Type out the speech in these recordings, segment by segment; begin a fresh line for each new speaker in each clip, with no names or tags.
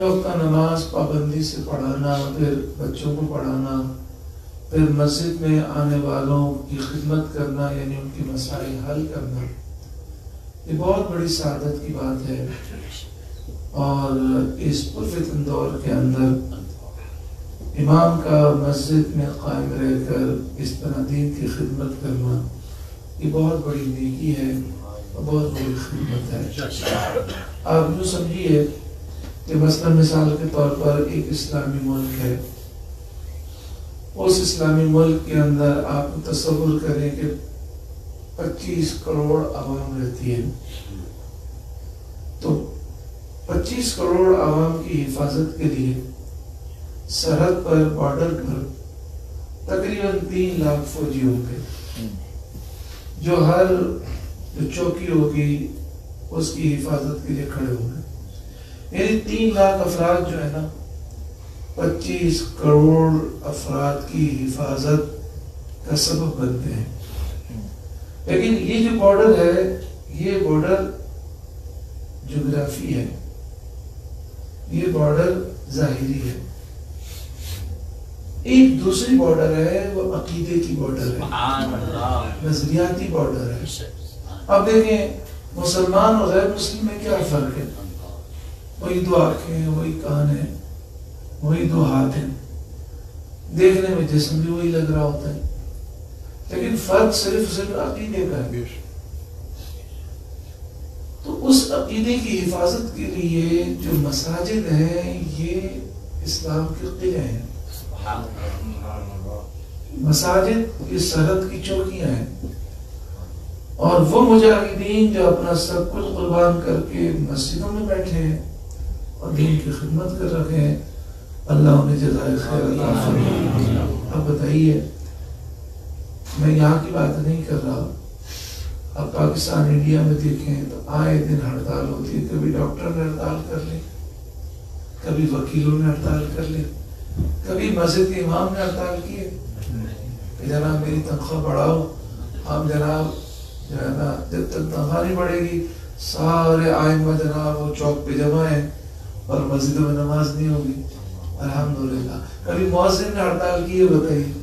وقت کا نماز پابندی سے پڑھانا، پھر بچوں کو پڑھانا، پھر مسجد میں آنے والوں کی خدمت کرنا، یعنی ان کی مسائل حل کرنا، یہ بہت بڑی سعادت کی بات ہے۔ اور اس پرفتن دور کے اندر امام کا مسجد میں قائم رہ کر اس طرح دین کی خدمت کرنا، یہ بہت بڑی نیکی ہے اور بہت بڑی خدمت ہے۔ آپ جو سمجھیے کہ مثلا مثال کے طور پر ایک اسلامی ملک ہے، اس اسلامی ملک کے اندر آپ تصور کریں کہ 25 کروڑ عوام رہتی ہے، تو 25 کروڑ عوام کی حفاظت کے لیے سرحد پر، بارڈر پر تقریباً 3 لاکھ فوجی ہوں گے، جو ہر چوکی ہوگی اس کی حفاظت کے لیے کھڑے ہوں گے۔ یعنی 3 لاکھ افراد جو ہے نا، 25 کروڑ افراد کی حفاظت کا سبب بنتے ہیں۔ لیکن یہ جو بارڈر ہے، یہ بارڈر جغرافی ہے، یہ بارڈر ظاہری ہے۔ ایک دوسری بارڈر ہے، وہ عقیدے کی بارڈر ہے، نظریاتی بارڈر ہے۔ اب دیکھیں مسلمان اور غیر مسلم میں کیا فرق ہے؟ وہی 2 آنکھیں ہیں، وہی کان ہیں، وہی 2 ہاتھ ہیں، دیکھنے میں جسم بھی وہی لگ رہا ہوتا ہے، لیکن فرق صرف عقیدے کا ہے۔ تو اس عقیدے کی حفاظت کے لیے جو مساجد ہیں، یہ اسلام کے قلعے ہیں۔ مساجد یہ سرحد کی چوکیاں ہیں، اور وہ مجاہدین جو اپنا سب کچھ قربان کر کے مسجدوں میں بیٹھے ہیں اور دین کی خدمت کر رکھے ہیں، اللہ انہیں جزائے خیر عطا فرمائے۔ اب بتائیے، میں یہاں کی بات نہیں کر رہا، اب پاکستان انڈیا میں دیکھیں تو آئے دن ہڑتال ہوتی ہے، کبھی ڈاکٹر نے ہڑتال کر لی، کبھی وکیلوں نے ہڑتال کر لی، کبھی مسجد کے امام نے ہڑتال کی ہے کہ جناب میری تنخواہ بڑھاؤ۔ اب جناب جو ہے نا، جب تک تنخواہ نہیں بڑھے گی سارے آئمہ جناب وہ چوک پہ جمع ہیں اور مسجدوں میں نماز نہیں ہوگی۔ الحمدللہ کبھی مؤذن نے ہڑتال کی ہے، بتائیے۔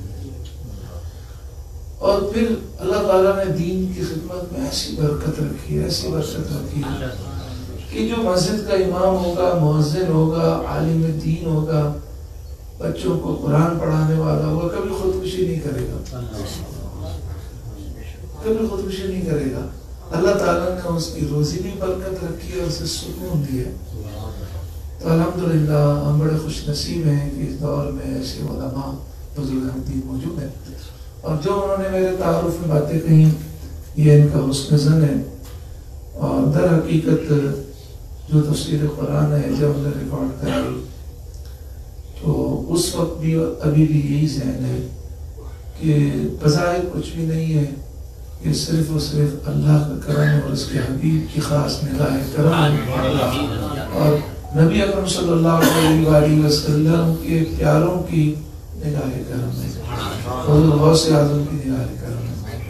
اور پھر اللہ تعالیٰ نے دین کی خدمت میں ایسی برکت رکھی ہے، ایسی برکت رکھی ہے کہ جو مسجد کا امام ہوگا، مؤذن ہوگا، عالم دین ہوگا، بچوں کو قرآن پڑھانے والا ہوگا، کبھی خودکشی نہیں کرے گا، کبھی خودکشی نہیں کرے گا۔ اللہ تعالیٰ نے اس کی روزی بھی برکت رکھی ہے، اسے سکون دیا۔ تو الحمدللہ ہم بڑے خوش نصیب ہیں کہ اس دور میں ایسے علماء بزرگان دین موجود ہیں، اور جو انہوں نے میرے تعارف میں باتیں کہیں، یہ ان کا حسن ظن ہے۔ اور در حقیقت جو تفسیر قرآن ہے جب ہم نے ریکارڈ کرائی تو اس وقت بھی ابھی بھی یہی ذہن ہے کہ بظاہر کچھ بھی نہیں ہے، یہ صرف اور صرف اللہ کا کرم اور اس کے حبیب کی خاص نگاہ کرم ہے، اور نبی اکرم صلی اللہ علیہ وسلم کے پیاروں کی نگاہ کرم ہے، حضور غوث اعظم کی نگاہ کرم ہے۔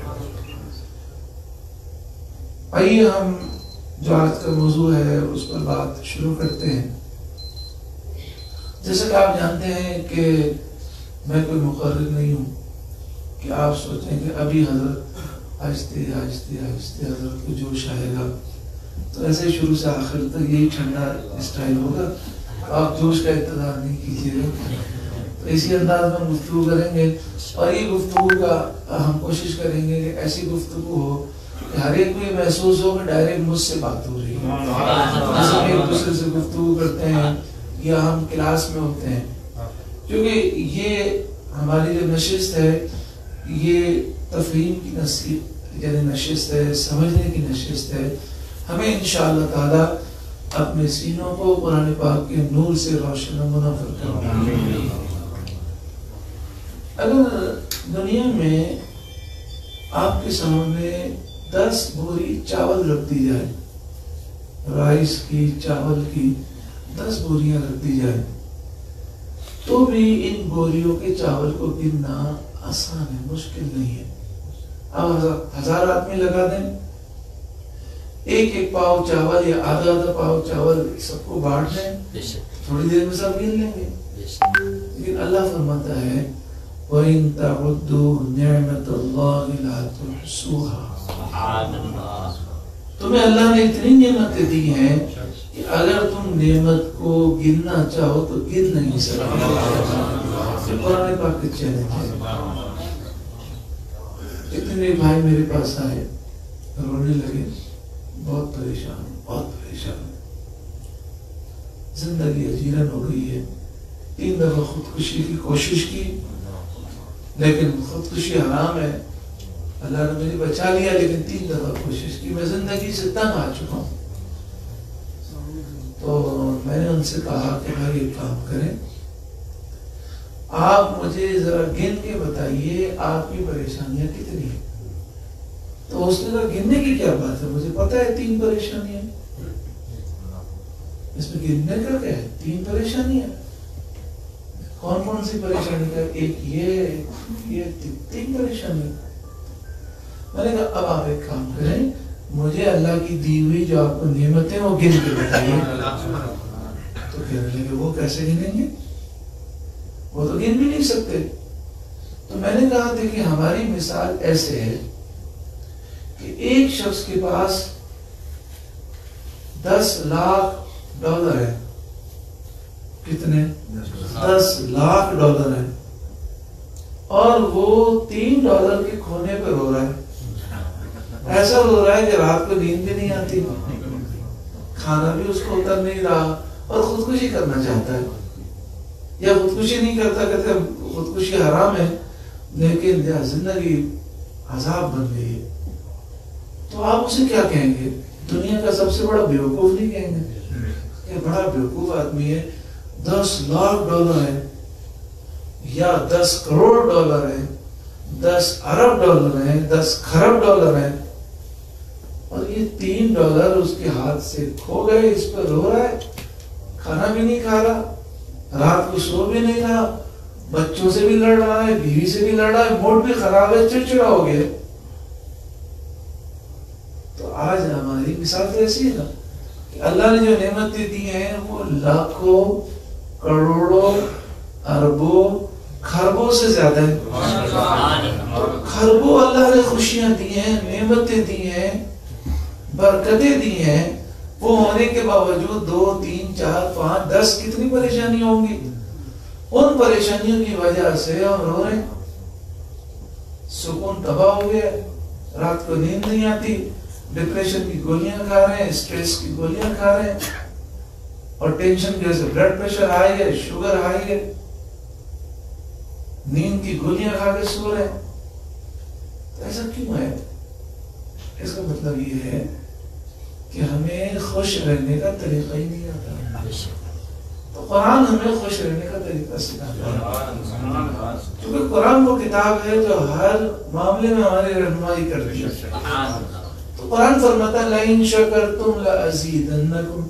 آئیے ہم جو آج کا موضوع ہے اس پر بات شروع کرتے ہیں۔ جیسے کہ آپ جانتے ہیں کہ میں کوئی مقرر نہیں ہوں کہ آپ سوچیں کہ ابھی حضرت آہستہ آہستہ آہستہ حضرت کو جوش آئے گا تو ایسے شروع سے آخر تک یہی ٹھنڈا اسٹائل ہوگا، آپ جوش کا انتظار نہیں کیجیے گا۔ تو اسی انداز میں گفتگو کریں گے، اور یہ گفتگو کا ہم کوشش کریں گے کہ ایسی گفتگو ہو کہ ہر ایک کو یہ محسوس ہو کہ ڈائریکٹ مجھ سے بات ہو رہی ہے، جیسے ایک دوسرے سے گفتگو کرتے ہیں یا ہم کلاس میں ہوتے ہیں، کیونکہ یہ ہماری جو نشست ہے یہ تفہیم کی نشست ہے، سمجھنے کی نشست ہے۔ ہمیں انشاءاللہ تعالی اپنے سینوں کو قرآن پاک کے نور سے روشن و منور کرنا۔ اگر دنیا میں آپ کے سامنے 10 بوری چاول رکھ دی جائے، رائس کی، چاول کی 10 بوریاں رکھ دی جائے، تو بھی ان بوریوں کے چاول کو گننا آسان ہے، مشکل نہیں ہے۔ اب 1000 آدمی لگا دیں، ایک ایک پاؤ چاول یا آدھا آدھا پاؤ چاول سب کو بانٹ دیں، تھوڑی دیر میں سب گن لیں گے. لیکن اللہ فرماتا ہے وَإِن تَعُدُّوا نِعْمَةَ اللَّهِ لَا تُحْصُوهَا. تمہیں اللہ نے اتنی نعمتیں دی ہیں کہ اگر تم نعمت کو گننا چاہو تو گن نہیں سکتے. قرآن پاک کے چیلنج ہے. اتنے بھائی میرے پاس آئے رونے لگے، بہت پریشان، بہت پریشان. زندگی اجیرن ہو گئی ہے. 3 دفعہ خودکشی کی کوشش کی لیکن خودکشی حرام ہے. اللہ نے مجھے بچا لیا لیکن 3 دفعہ کوشش کی. میں زندگی سے تنگ آ چکا ہوں. تو میں نے ان سے کہا کہ بھائی ایک کام کریں، آپ مجھے ذرا گن کے بتائیے آپ کی پریشانیاں کتنی ہیں. تو اس نے کہا گننے کی کیا بات ہے، مجھے پتا ہے 3 پریشانیاں. اس میں گننے کا کیا ہے، 3 پریشانیاں. کون کون سی پریشانی کا، ایک یہ 3 پریشانی. میں نے کہا اب آپ ایک کام کریں، مجھے اللہ کی دی ہوئی جو آپ کو نعمتیں وہ گن کے بتائیے. تو کہنے لگے وہ کیسے گنیں گے، وہ تو گن بھی نہیں سکتے. تو میں نے کہا دیکھیں ہماری مثال ایسے ہے کہ ایک شخص کے پاس $10 لاکھ ہے. کتنے؟ $10 لاکھ ہے. اور وہ $3 کے کھونے پہ رو رہا ہے. ایسا رو رہا ہے کہ رات کو نیند بھی نہیں آتی، کھانا بھی اس کو اتر نہیں رہا، اور خودکشی کرنا چاہتا ہے. یا خودکشی نہیں کرتا، کہتے خودکشی حرام ہے لیکن زندگی عذاب بن گئی ہے. تو آپ اسے کیا کہیں گے؟ دنیا کا سب سے بڑا بیوقوف نہیں کہیں گے کہ بڑا بیوقوف آدمی ہے. $10 لاکھ ہے یا $10 کروڑ ہے، $10 ارب ہے، $10 کھرب ہے، اور یہ $3 اس کے ہاتھ سے کھو گئے. اس پر رو رہا ہے، کھانا بھی نہیں کھا رہا، رات کو سو بھی نہیں رہا، بچوں سے بھی لڑ رہا ہے، بیوی سے بھی لڑ رہا ہے، موڈ بھی خراب ہے، چڑچڑا ہو گیا. تو آج ہماری مثال تو ایسی ہے نا کہ اللہ نے جو نعمتیں دی ہیں وہ لاکھوں کروڑوں اربوں خربوں سے زیادہ ہے. خربوں اللہ نے خوشیاں دی ہیں، نعمتیں دی ہیں، برکتیں دی ہیں. وہ ہونے کے باوجود 2 3 4 5 10 کتنی پریشانی ہوں گی. ان پریشانیوں کی وجہ سے ہم رو رہے ہیں. سکون تباہ ہو گیا، رات کو نیند نہیں آتی، ڈپریشن کی گولیاں کھا رہے ہیں، اسٹریس کی گولیاں کھا رہے ہیں، اور ٹینشن کی وجہ سے بلڈ پریشر ہائی ہے، شوگر ہائی ہے، نیند کی گولیاں کھا کے سو رہے ہیں. ایسا کیوں ہے؟ اس کا مطلب یہ ہے کہ ہمیں خوش رہنے کا طریقہ ہی نہیں آتا. تو قرآن ہمیں خوش رہنے کا طریقہ سکھاتا ہے، کیونکہ قرآن وہ کتاب ہے جو ہر معاملے میں ہماری رہنمائی کرتی ہے. تو قرآن فرماتا ہے لَإِن شَكَرْتُمْ لَأَزِيدَنَّكُمْ.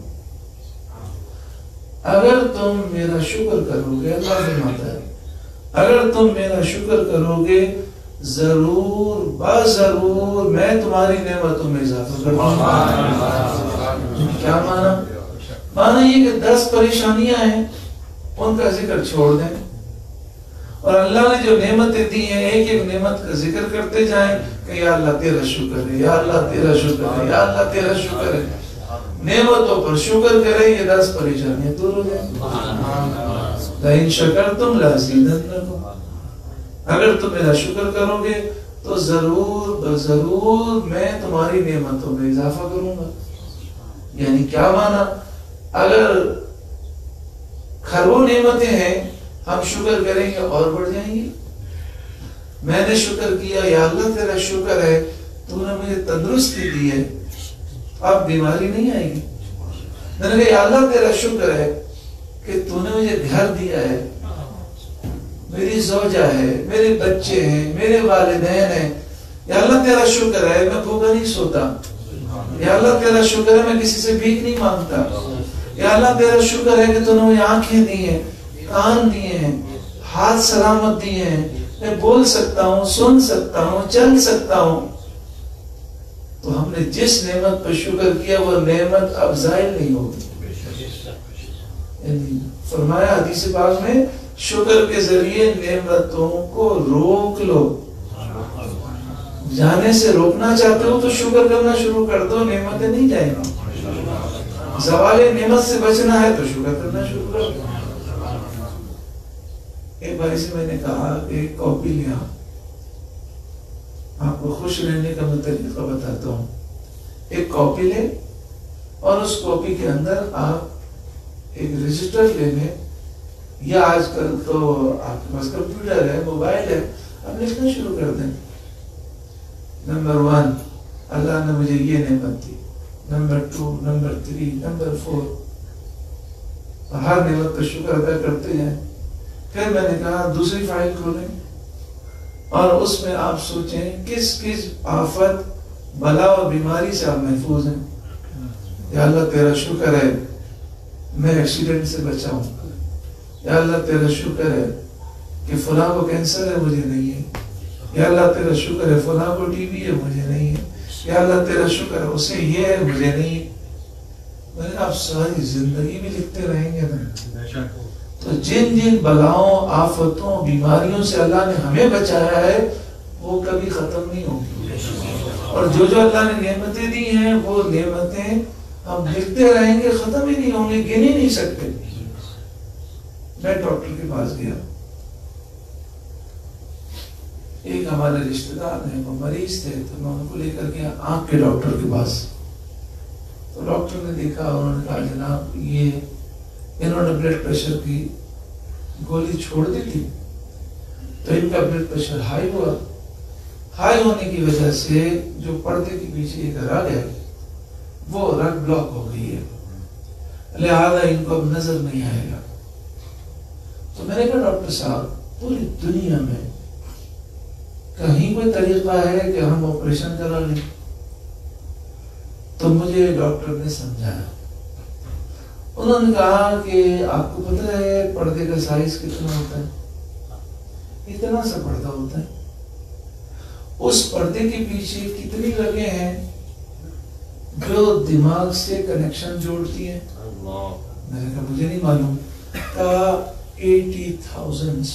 اگر تم میرا شکر کرو گے، اللہ فرماتا ہے اگر تم میرا شکر کرو گے ضرور بضرور میں تمہاری نعمتوں میں اضافہ کر دوں گا. کیا مانا؟ مانا یہ کہ 10 پریشانیاں ہیں ان کا ذکر چھوڑ دیں، اور اللہ نے جو نعمتیں دی ہیں ایک ایک نعمت کا ذکر کرتے جائیں کہ یا اللہ تیرا شکر ہے، یا اللہ تیرا شکر ہے، یا اللہ تیرا شکر ہے. نعمتوں پر شکر کریں، یہ 10 پریشانیاں دور ہو جائیں. لَإِن شَكَرْتُمْ لَأَزِيدَنَّكُمْ. اگر تم میرا شکر کرو گے تو ضرور بضرور میں تمہاری نعمتوں میں اضافہ کروں گا. یعنی کیا مانا؟ اگر کھربوں نعمتیں ہیں ہم شکر کریں گے اور بڑھ جائیں گی. میں نے شکر کیا، یا اللہ تیرا شکر ہے تو نے مجھے تندرستی دی ہے، اب بیماری نہیں آئے گی. میں نے کہا یا اللہ تیرا شکر ہے کہ تو نے مجھے گھر دیا ہے، میری زوجہ ہے، میرے بچے ہیں، میرے والدین ہیں، یا اللہ تیرا شکر ہے میں بھوکا نہیں سوتا، یا اللہ تیرا شکر ہے میں کسی سے بھیک نہیں مانگتا، یا اللہ تیرا شکر ہے کہ تو نے مجھے آنکھیں دی ہیں، کان دیے ہیں، ہاتھ سلامت دیے ہیں، میں بول سکتا ہوں، سن سکتا ہوں، چل سکتا ہوں. تو ہم نے جس نعمت پر شکر کیا وہ نعمت اب زائل نہیں ہوگی. یعنی فرمایا حدیث پاک میں شکر کے ذریعے نعمتوں کو روک لو. جانے سے روکنا چاہتے ہو تو شکر کرنا شروع کر دو, نعمتیں نہیں جائیں گی. زوال نعمت سے بچنا ہے تو شکر کرنا شروع کر دو. ایک بھائی سے میں نے کہا کہ ایک کاپی لیا, آپ کو خوش رہنے کا میں طریقہ بتاتا ہوں. ایک کاپی لے اور اس کاپی کے اندر آپ ایک رجسٹر لے لیں, یا آج کل تو آپ کے پاس کمپیوٹر ہے, موبائل ہے, آپ لکھنا شروع کر دیں. نمبر 1 اللہ نے مجھے یہ نعمت دی, نمبر 2, نمبر 3, نمبر 4, ہر نعمت پر شکر ادا کرتے ہیں. پھر میں نے کہا دوسری فائل کھولیں اور اس میں آپ سوچیں کس کس آفت, بلا اور بیماری سے آپ محفوظ ہیں. یا اللہ تیرا شکر ہے میں ایکسیڈنٹ سے بچا ہوں. یا اللہ تیرا شکر ہے کہ فلاں کو کینسر ہے, مجھے نہیں ہے. یا اللہ تیرا شکر ہے فلاں کو ٹی بی ہے, مجھے نہیں ہے. یا اللہ تیرا شکر ہے اسے یہ ہے, مجھے نہیں ہے. میں نے آپ ساری زندگی بھی لکھتے رہیں گے نا, تو جن جن بلاؤں, آفتوں, بیماریوں سے اللہ نے ہمیں بچایا ہے وہ کبھی ختم نہیں ہوگی. اور جو جو اللہ نے نعمتیں دی ہیں وہ نعمتیں ہم لکھتے رہیں گے, ختم ہی نہیں ہوں گے, گن ہی نہیں سکتے. میں ڈاکٹر کے پاس گیا, ایک ہمارے رشتہ دار ہیں وہ مریض تھے, تو میں ان کو لے کر گیا آنکھ کے ڈاکٹر کے پاس. تو ڈاکٹر نے دیکھا, انہوں نے کہا جناب یہ انہوں نے بلڈ پریشر کی گولی چھوڑ دی تھی تو ان کا بلڈ پریشر ہائی ہوا. ہائی ہونے کی وجہ سے جو پردے کے پیچھے ایک رگ ہے وہ رگ بلاک ہو گئی ہے, لہذا ان کو اب نظر نہیں آئے گا. تو میں نے کہا ڈاکٹر صاحب پوری دنیا میں کہیں کوئی طریقہ ہے کہ ہم آپریشن کرا لیں؟ تو مجھے ڈاکٹر نے سمجھایا. انہوں نے کہا کہ آپ کو پتہ ہے پردے کا سائز کتنا ہوتا ہے؟ اتنا سا پردہ ہوتا ہے. اس پردے کے پیچھے کتنی رگیں ہیں جو دماغ سے کنیکشن جوڑتی ہیں؟ میں نے کہا مجھے نہیں معلوم. کہا 80,000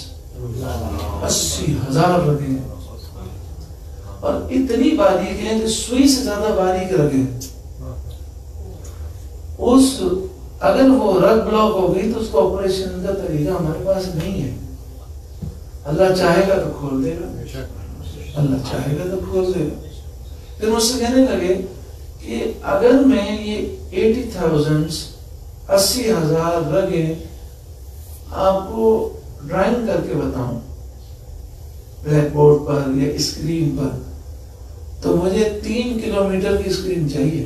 80,000 رگیں ہیں, اور اتنی باریک ہیں کہ سوئی سے زیادہ باریک رگیں. اس اگر وہ رگ بلاک ہو گئی تو اس کو آپریشن کا طریقہ ہمارے پاس نہیں ہے. اللہ چاہے گا تو کھول دے گا, اللہ چاہے گا تو کھول دے گا. پھر مجھ سے کہنے لگے کہ اگر میں یہ 80,000 80,000 رگیں آپ کو ڈرائنگ کر کے بتاؤں بلیک بورڈ پر یا اسکرین پر, تو مجھے 3 کلومیٹر کی اسکرین چاہیے,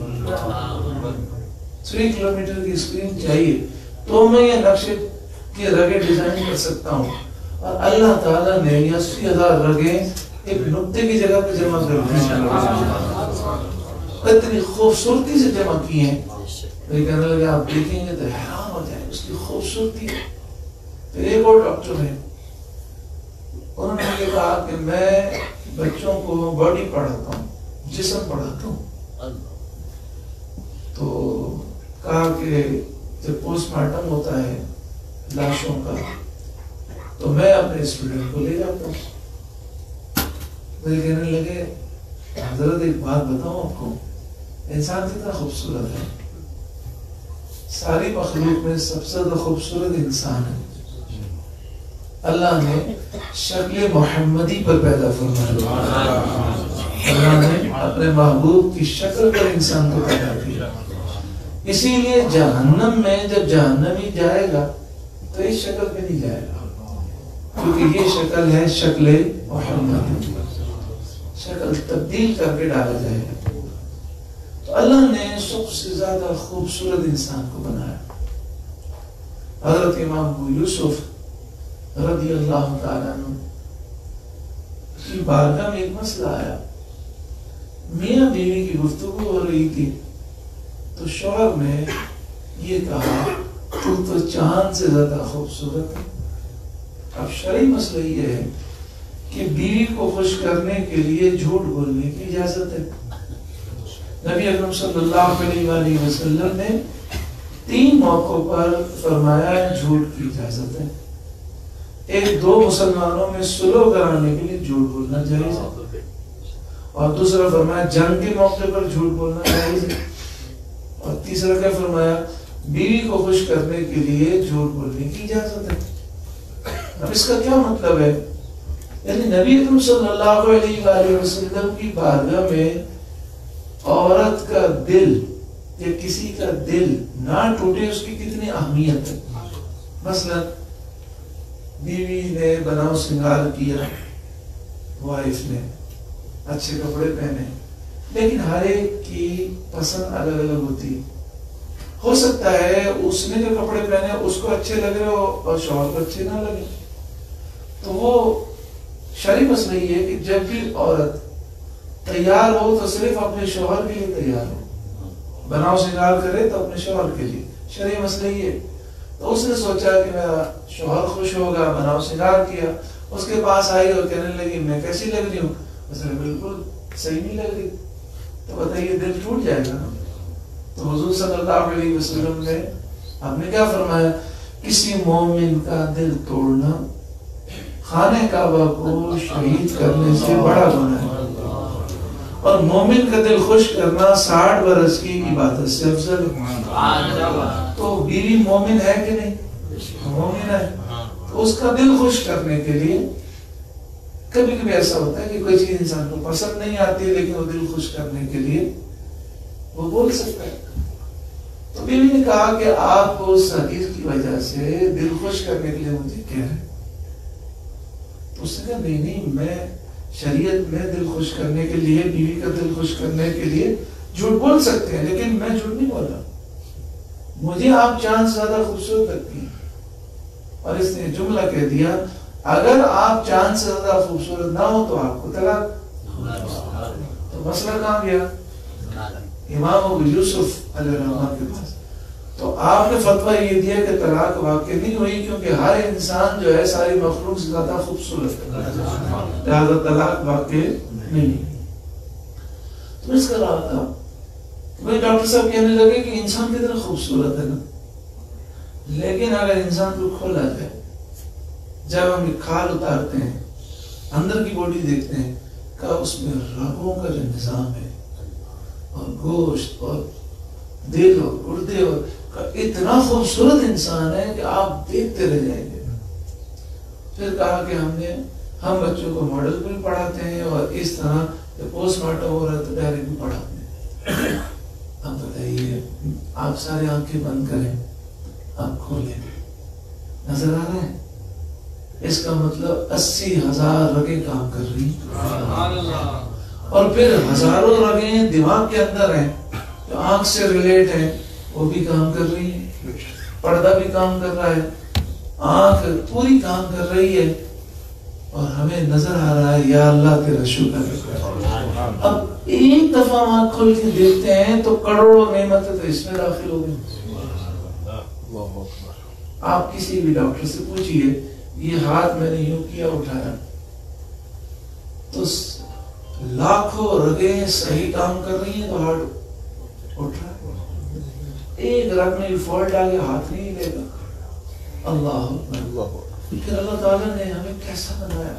3 کلومیٹر کی اسکرین چاہیے, تو میں یہ نقشے کی رگیں ڈیزائن کر سکتا ہوں. اور اللہ تعالیٰ نے 80,000 رگیں ایک نقطے کی جگہ پہ جمع کر دی, اتنی خوبصورتی سے جمع کی ہیں. میں کہنے لگے آپ دیکھیں گے تو حیران ہو جائیں اس کی خوبصورتی. پھر ایک اور ڈاکٹر ہے, انہوں نے مجھے کہا کہ میں بچوں کو باڈی پڑھاتا ہوں, جسم پڑھاتا ہوں. تو کہا کہ جب پوسٹ مارٹم ہوتا ہے لاشوں کا تو میں اپنے اسٹوڈنٹ کو لے جاتا ہوں. مجھے کہنے لگے حضرت ایک بات بتاؤں آپ کو, انسان کتنا خوبصورت ہے, ساری مخلوق میں سب سے زیادہ خوبصورت انسان ہے. اللہ نے شکل محمدی پر پیدا فرمایا, اللہ نے اپنے محبوب کی شکل پر انسان کو پیدا کیا. اسی لیے جہنم میں جب جہنمی جائے گا تو اس شکل پہ نہیں جائے گا, کیونکہ یہ شکل ہے شکل محمدی, شکل تبدیل کر کے ڈالا جائے گا. تو اللہ نے سب سے زیادہ خوبصورت انسان کو بنایا. حضرت امام ابو یوسف رضی اللہ تعالیٰ عنہ کی بارگاہ میں ایک مسئلہ آیا. میاں بیوی کی گفتگو ہو رہی تھی تو شوہر نے یہ کہا تو چاند سے زیادہ خوبصورت ہے. اب شرعی مسئلہ یہ ہے کہ بیوی کو خوش کرنے کے لیے جھوٹ بولنے کی اجازت ہے. نبی اکرم صلی اللہ علیہ وآلہ وسلم نے 3 موقعوں پر فرمایا جھوٹ کی اجازت ہے. ایک 2 مسلمانوں میں صلح کرانے کے لیے جھوٹ بولنا جائز ہے، اور دوسرا فرمایا جنگ کے موقع پر جھوٹ بولنا جائز ہے، اور تیسرا کیا فرمایا بیوی کو خوش کرنے کے لیے جھوٹ بولنے کی اجازت ہے. اب اس کا کیا مطلب ہے؟ یعنی نبی اکرم صلی اللہ علیہ وآلہ وسلم کی بارگاہ میں عورت کا دل یا کسی کا دل نہ ٹوٹے اس کی کتنی اہمیت ہے. مثلا بیوی نے بناؤ سنگار کیا، وائف نے اچھے کپڑے پہنے، لیکن ہر ایک کی پسند الگ الگ ہوتی. ہو سکتا ہے اس نے جو کپڑے پہنے اس کو اچھے لگ رہے ہو اور شوہر کو اچھے نہ لگے. تو وہ شرعی مسئلہ یہ ہے کہ جب بھی عورت تیار ہو تو صرف اپنے شوہر کے لیے تیار ہو، بناؤ سنگار کرے تو اپنے شوہر کے لیے. شرعی مسئلہ یہ ہے. تو اس نے سوچا کہ میرا شوہر خوش ہوگا، بناؤ سنگار کیا، اس کے پاس آئی اور کہنے لگی میں کیسی لگ رہی ہوں، اس نے بالکل صحیح نہیں لگ رہی، تو بتائیے دل ٹوٹ جائے گا نا. تو حضور صلی اللہ علیہ وسلم نے آپ نے کیا فرمایا، کسی مومن کا دل توڑنا خانہ کعبہ کو شہید کرنے سے بڑا گناہ ہے، اور مومن کا دل خوش کرنا 60 برس کی عبادت سے افضل ہے. تو بیوی مومن ہے کہ نہیں؟ مومن ہے. تو اس کا دل خوش کرنے کے لیے کبھی کبھی ایسا ہوتا ہے کہ کوئی چیز انسان کو پسند نہیں آتی، لیکن وہ دل خوش کرنے کے لیے وہ بول سکتا ہے. تو بیوی نے کہا کہ آپ اس حدیث کی وجہ سے دل خوش کرنے کے لیے مجھے کہہ رہے ہیں. تو اس نے کہا نہیں، میں شریعت میں دل خوش کرنے کے لیے، بیوی کا دل خوش کرنے کے لیے جھوٹ بول سکتے ہیں، لیکن میں جھوٹ نہیں بول رہا. مجھے آپ چاند سے زیادہ خوبصورت لگتی ہیں. اور اس نے جملہ کہہ دیا اگر آپ چاند سے زیادہ خوبصورت نہ ہو تو آپ کو طلاق. تو مسئلہ کہاں گیا؟ امام ابو یوسف علیہ الرحمہ کے پاس. تو آپ نے فتویٰ یہ دیا کہ طلاق واقع نہیں ہوئی، کیونکہ ہر انسان جو ہے ساری مخلوق سے زیادہ خوبصورت ہے، لہذا طلاق واقع نہیں. تو اس کا رہا تھا بھائی ڈاکٹر صاحب کہنے لگے کہ انسان کتنا خوبصورت ہے نا، لیکن اگر انسان کو کھولا جائے، جب ہم کھال اتارتے ہیں، اندر کی باڈی دیکھتے ہیں کہ اس میں رگوں کا جو نظام ہے اور گوشت اور دل اور گردے اور اتنا خوبصورت انسان ہے کہ آپ دیکھتے رہ جائیں گے. پھر کہا کہ ہم بچوں کو ماڈل بھی پڑھاتے ہیں اور اس طرح پوسٹ مارٹم ہو رہا ہے تو ڈائریکٹ بھی پڑھاتے ہیں. اب بتائیے آپ سارے آنکھیں بند کریں، آپ کھولیں، نظر آ رہا ہے؟ اس کا مطلب 80,000 رگیں کام کر رہی ہیں، اور پھر ہزاروں رگیں دماغ کے اندر ہیں جو آنکھ سے ریلیٹ ہیں، وہ بھی کام کر رہی ہیں، پردہ بھی کام کر رہا ہے، آنکھ پوری کام کر رہی ہے، اور ہمیں نظر آ رہا ہے یا اللہ تیرا شکر ہے. اب ایک دفعہ آنکھ کھول کے دیکھتے ہیں تو کروڑوں نعمتیں تو اس میں داخل ہو گئی. آپ کسی بھی ڈاکٹر سے پوچھئے یہ ہاتھ میں نے یوں کیا اٹھایا تو لاکھوں رگیں صحیح کام کر رہی ہیں تو ہاتھ اٹھ رہا ہے. ایک رگ میں فالٹ آ گیا ہاتھ نہیں لے گا. اللہ اکبر. پھر اللہ تعالیٰ نے ہمیں کیسا بنایا،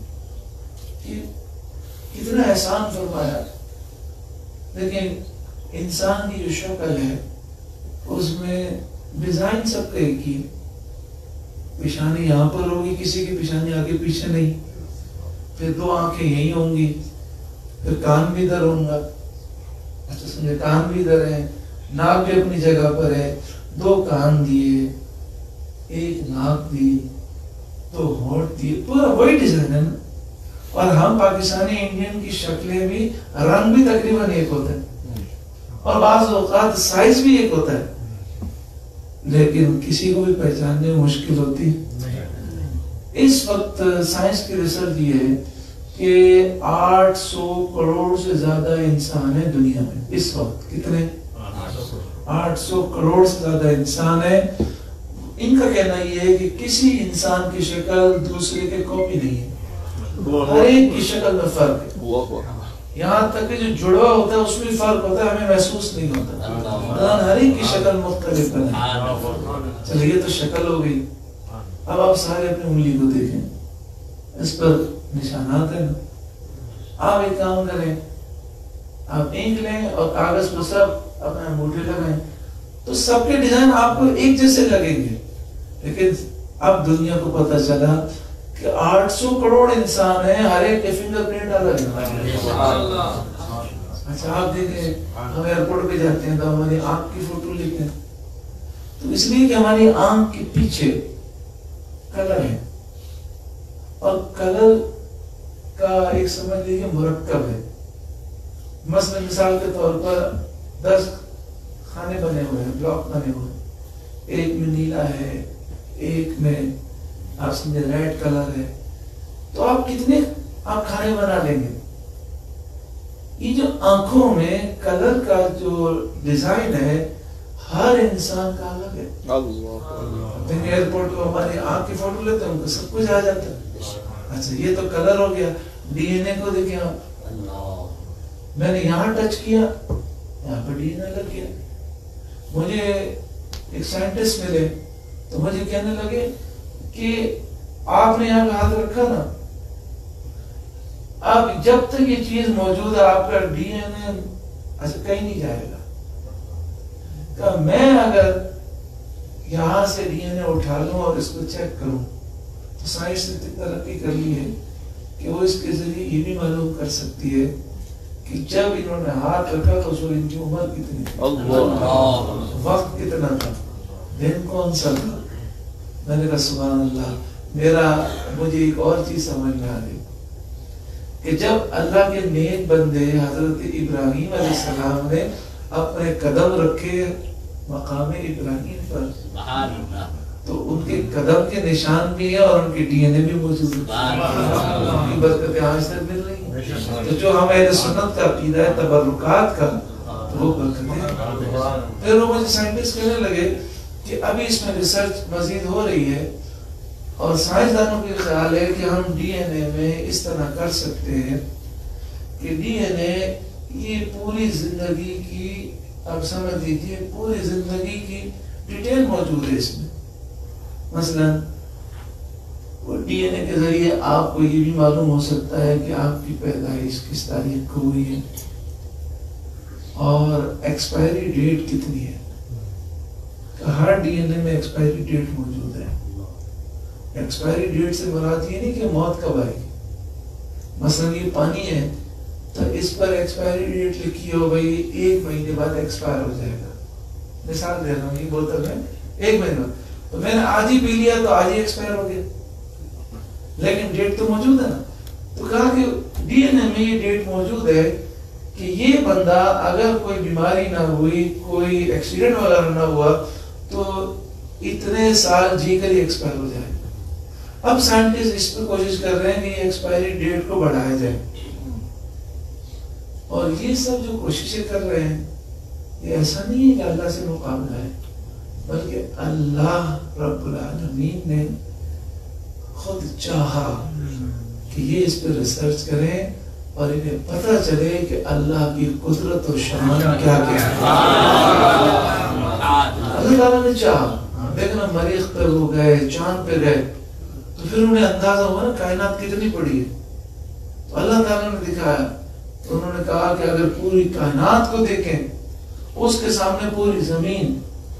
کتنا احسان فرمایا. لیکن انسان کی جو شکل ہے اس میں ڈیزائن سب کا ایک ہی، پیشانی یہاں پر ہوگی، کسی کی پیشانی آگے پیچھے نہیں، پھر 2 آنکھیں یہی ہوں گی، پھر کان بھی ادھر ہوں گا. اچھا سمجھے، کان بھی ادھر ہے، ناک بھی اپنی جگہ پر ہے، 2 کان دیے، 1 ناک دی، 2 ہونٹ دیے، پورا وہی ڈیزائن ہے نا. اور ہم پاکستانی انڈین کی شکلیں بھی، رنگ بھی تقریباً ایک ہوتا ہے، اور بعض اوقات سائز بھی ایک ہوتا ہے، لیکن کسی کو بھی پہچاننے میں مشکل ہوتی ہے. اس وقت سائنس کی ریسرچ یہ ہے کہ 800 کروڑ سے زیادہ انسان ہیں دنیا میں. اس وقت کتنے؟ 800 کروڑ سے زیادہ انسان ہیں. ان کا کہنا یہ ہے کہ کسی انسان کی شکل دوسرے کے کاپی نہیں ہے، ہر ایک کی شکل میں فرق ہے. یہاں تک کہ جو جڑوا ہوتا ہے اس میں فرق ہوتا ہے، ہمیں محسوس نہیں ہوتا. بدن ہر ایک کی شکل مختلف ہے. چلے یہ تو شکل ہو گئی. اب آپ سارے اپنی انگلی کو دیکھیں، اس پر نشانات ہیں. آپ ایک کام کریں، آپ اینک لیں اور کاغذ پر سب اپنے انگوٹھے لگائیں تو سب کے ڈیزائن آپ کو ایک جیسے لگیں گے. لیکن اب دنیا کو پتہ چلا کہ 800 کروڑ انسان ہیں، ہر ایک کے فنگر پرنٹ الگ ہے. اچھا آپ دیکھیں، ہم ایئرپورٹ پہ جاتے ہیں تو ہماری آنکھ کی فوٹو لیتے ہیں، تو اس لیے کہ ہماری آنکھ کے پیچھے کلر ہے، اور کلر کا ایک سمجھ لیجیے مرکب ہے. مثلا مثال کے طور پر 10 خانے بنے ہوئے ہیں، بلاک بنے ہوئے ہیں، ایک میں نیلا ہے، ایک میں آپ سمجھے ریڈ کلر ہے، تو آپ کتنے آپ کھانے بنا لیں گے. یہ جو آنکھوں میں کلر کا جو ڈیزائن ہے ہر انسان کا الگ ہے. ایئرپورٹ کو ہماری آنکھ کی فوٹو لیتے ہیں، ان کو سب کچھ آ جاتا ہے. اچھا یہ تو کلر ہو گیا. ڈی این اے کو دیکھیں آپ، میں نے یہاں ٹچ کیا، یہاں پہ ڈی این اے لگ گیا. مجھے ایک سائنٹسٹ ملے تو مجھے کہنے لگے کہ آپ نے یہاں پہ ہاتھ رکھا نا، اب جب تک یہ چیز موجود ہے آپ کا ڈی این اے اچھا کہیں نہیں جائے گا. کہ میں اگر یہاں سے ڈی این اے اٹھا لوں اور اس کو چیک کروں تو سائنس نے ترقی کر لی ہے کہ وہ اس کے ذریعے یہ بھی معلوم کر سکتی ہے کہ جب انہوں نے ہاتھ رکھا تو ان کی عمر کتنی تھی، وقت کتنا تھا، دن کون سا تھا. میں نے کہا سبحان اللہ. مجھے ایک اور چیز سمجھ میں آ گئی کہ جب اللہ کے نیک بندے حضرت ابراہیم علیہ السلام نے اپنے قدم رکھے مقام ابراہیم پر تو ان کے قدم کے نشان بھی ہیں اور ان کے ڈی این اے بھی موجود ہیں. ان کی برکتیں آج تک مل رہی ہیں. تو جو ہم اہل سنت کا عقیدہ ہے تبرکات کا، تو وہ برکتیں. پھر وہ مجھے سائنٹسٹ کہنے لگے کہ ابھی اس میں ریسرچ مزید ہو رہی ہے اور سائنسدانوں کے خیال ہے کہ ہم ڈی این اے میں اس طرح کر سکتے ہیں کہ ڈی این اے یہ پوری زندگی کی، آپ سمجھ لیجیے پوری زندگی کی ڈیٹیل موجود ہے اس میں. مثلا ڈی این اے کے ذریعے آپ کو یہ بھی معلوم ہو سکتا ہے کہ آپ کی پیدائش کس تاریخ کو ہوئی ہے اور ایکسپائری ڈیٹ کتنی ہے. ہر ڈی این اے میں ایکسپائری ڈیٹ موجود ہے. ایکسپائری ڈیٹ سے مراد یہ نہیں کہ موت کب آئے گی. مثلا یہ پانی ہے تو اس پر ایکسپائری ڈیٹ لکھی ہو بھائی 1 مہینے بعد ایکسپائر ہو جائے گا. مثال دے رہا ہوں، یہ بوتل ہے 1 مہینے بعد، تو میں نے آج ہی پی لیا تو آج ہی ایکسپائر ہو گیا، لیکن ڈیٹ تو موجود ہے نا. تو کہا کہ ڈی این اے میں یہ ڈیٹ موجود ہے کہ یہ بندہ اگر کوئی بیماری نہ ہوئی، کوئی ایکسیڈنٹ وغیرہ نہ ہوا تو اتنے سال جی کر ہی ایکسپائر ہو جائے. اب سائنٹسٹ اس پر کوشش کر رہے ہیں کہ یہ ایکسپائری ڈیٹ کو بڑھایا جائے، اور یہ سب جو کوششیں کر رہے ہیں یہ ایسا نہیں ہے کہ اللہ سے مقابلہ ہے، بلکہ اللہ رب العالمین نے خود چاہا کہ یہ اس پہ ریسرچ کریں اور انہیں پتہ چلے کہ اللہ کی قدرت و شان کیا ہے. اللہ تعالیٰ نے چاہا. دیکھنا مریخ پہ وہ گئے، چاند پہ گئے تو پھر انہیں اندازہ ہوا نا کائنات کتنی بڑی ہے. تو اللہ تعالیٰ نے دکھایا تو انہوں نے کہا کہ اگر پوری کائنات کو دیکھیں اس کے سامنے پوری زمین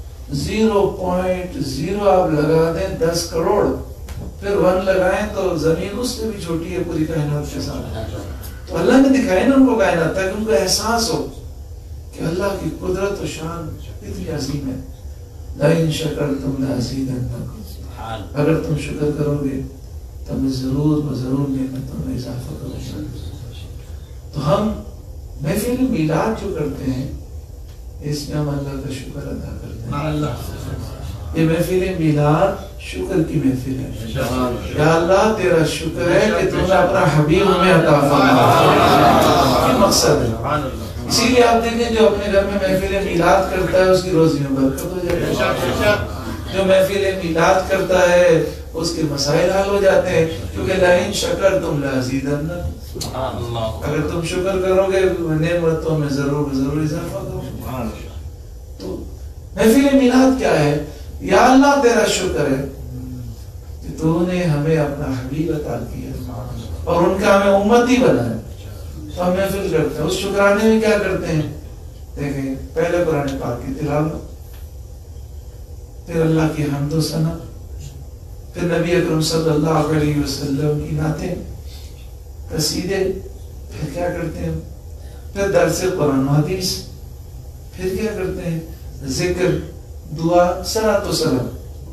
0.0 آپ لگا دیں 10 کروڑ، پھر 1 لگائیں تو زمین اس سے بھی چھوٹی ہے پوری کائنات کے سامنے. تو اللہ نے دکھایا نا ان کو کائنات تاکہ ان کو احساس ہو کہ اللہ کی قدرت و شان کتنی عظیم ہے. لَإِن شَكَرْتُمْ لَأَزِيدَنَّكُمْ، اگر تم شکر کرو گے تو میں ضرور نعمتوں میں اضافہ کروں گا. تو ہم محفل میلاد جو کرتے ہیں اس میں ہم اللہ کا شکر ادا کرتے ہیں. یہ محفل میلاد شکر کی محفل ہے. یا اللہ تیرا شکر ہے کہ تم نے اپنا حبیب ہمیں عطا فرمایا. یہ مقصد ہے. اسی لیے آپ دیکھیں جو اپنے گھر میں محفل میلاد کرتا ہے اس کی روزی میں برکت ہو جاتی ہے. جو محفل میلاد کرتا ہے اس کے مسائل حل ہو جاتے ہیں، کیونکہ لئن شکرتم لازیدنکم، اگر تم شکر کرو گے نعمتوں میں ضرور اضافہ کرو گے۔ تو محفل میلاد کیا ہے؟ یا اللہ تیرا شکر ہے کہ تو نے ہمیں اپنا حبیب عطا کیا اور ان کا ہمیں امتی بنایا، تو ہم محفل کرتے ہیں۔ اس شکرانے میں کیا کرتے ہیں؟ دیکھیں، پہلے قرآن پاک کی تلاوت، پھر اللہ کی حمد و ثنا، پھر نبی اکرم صلی اللہ علیہ وسلم کی نعتیں، قصیدے، پھر کیا کرتے ہیں؟ پھر درس قرآن و حدیث، پھر کیا کرتے ہیں؟ ذکر، دعا، صلاۃ و سلام۔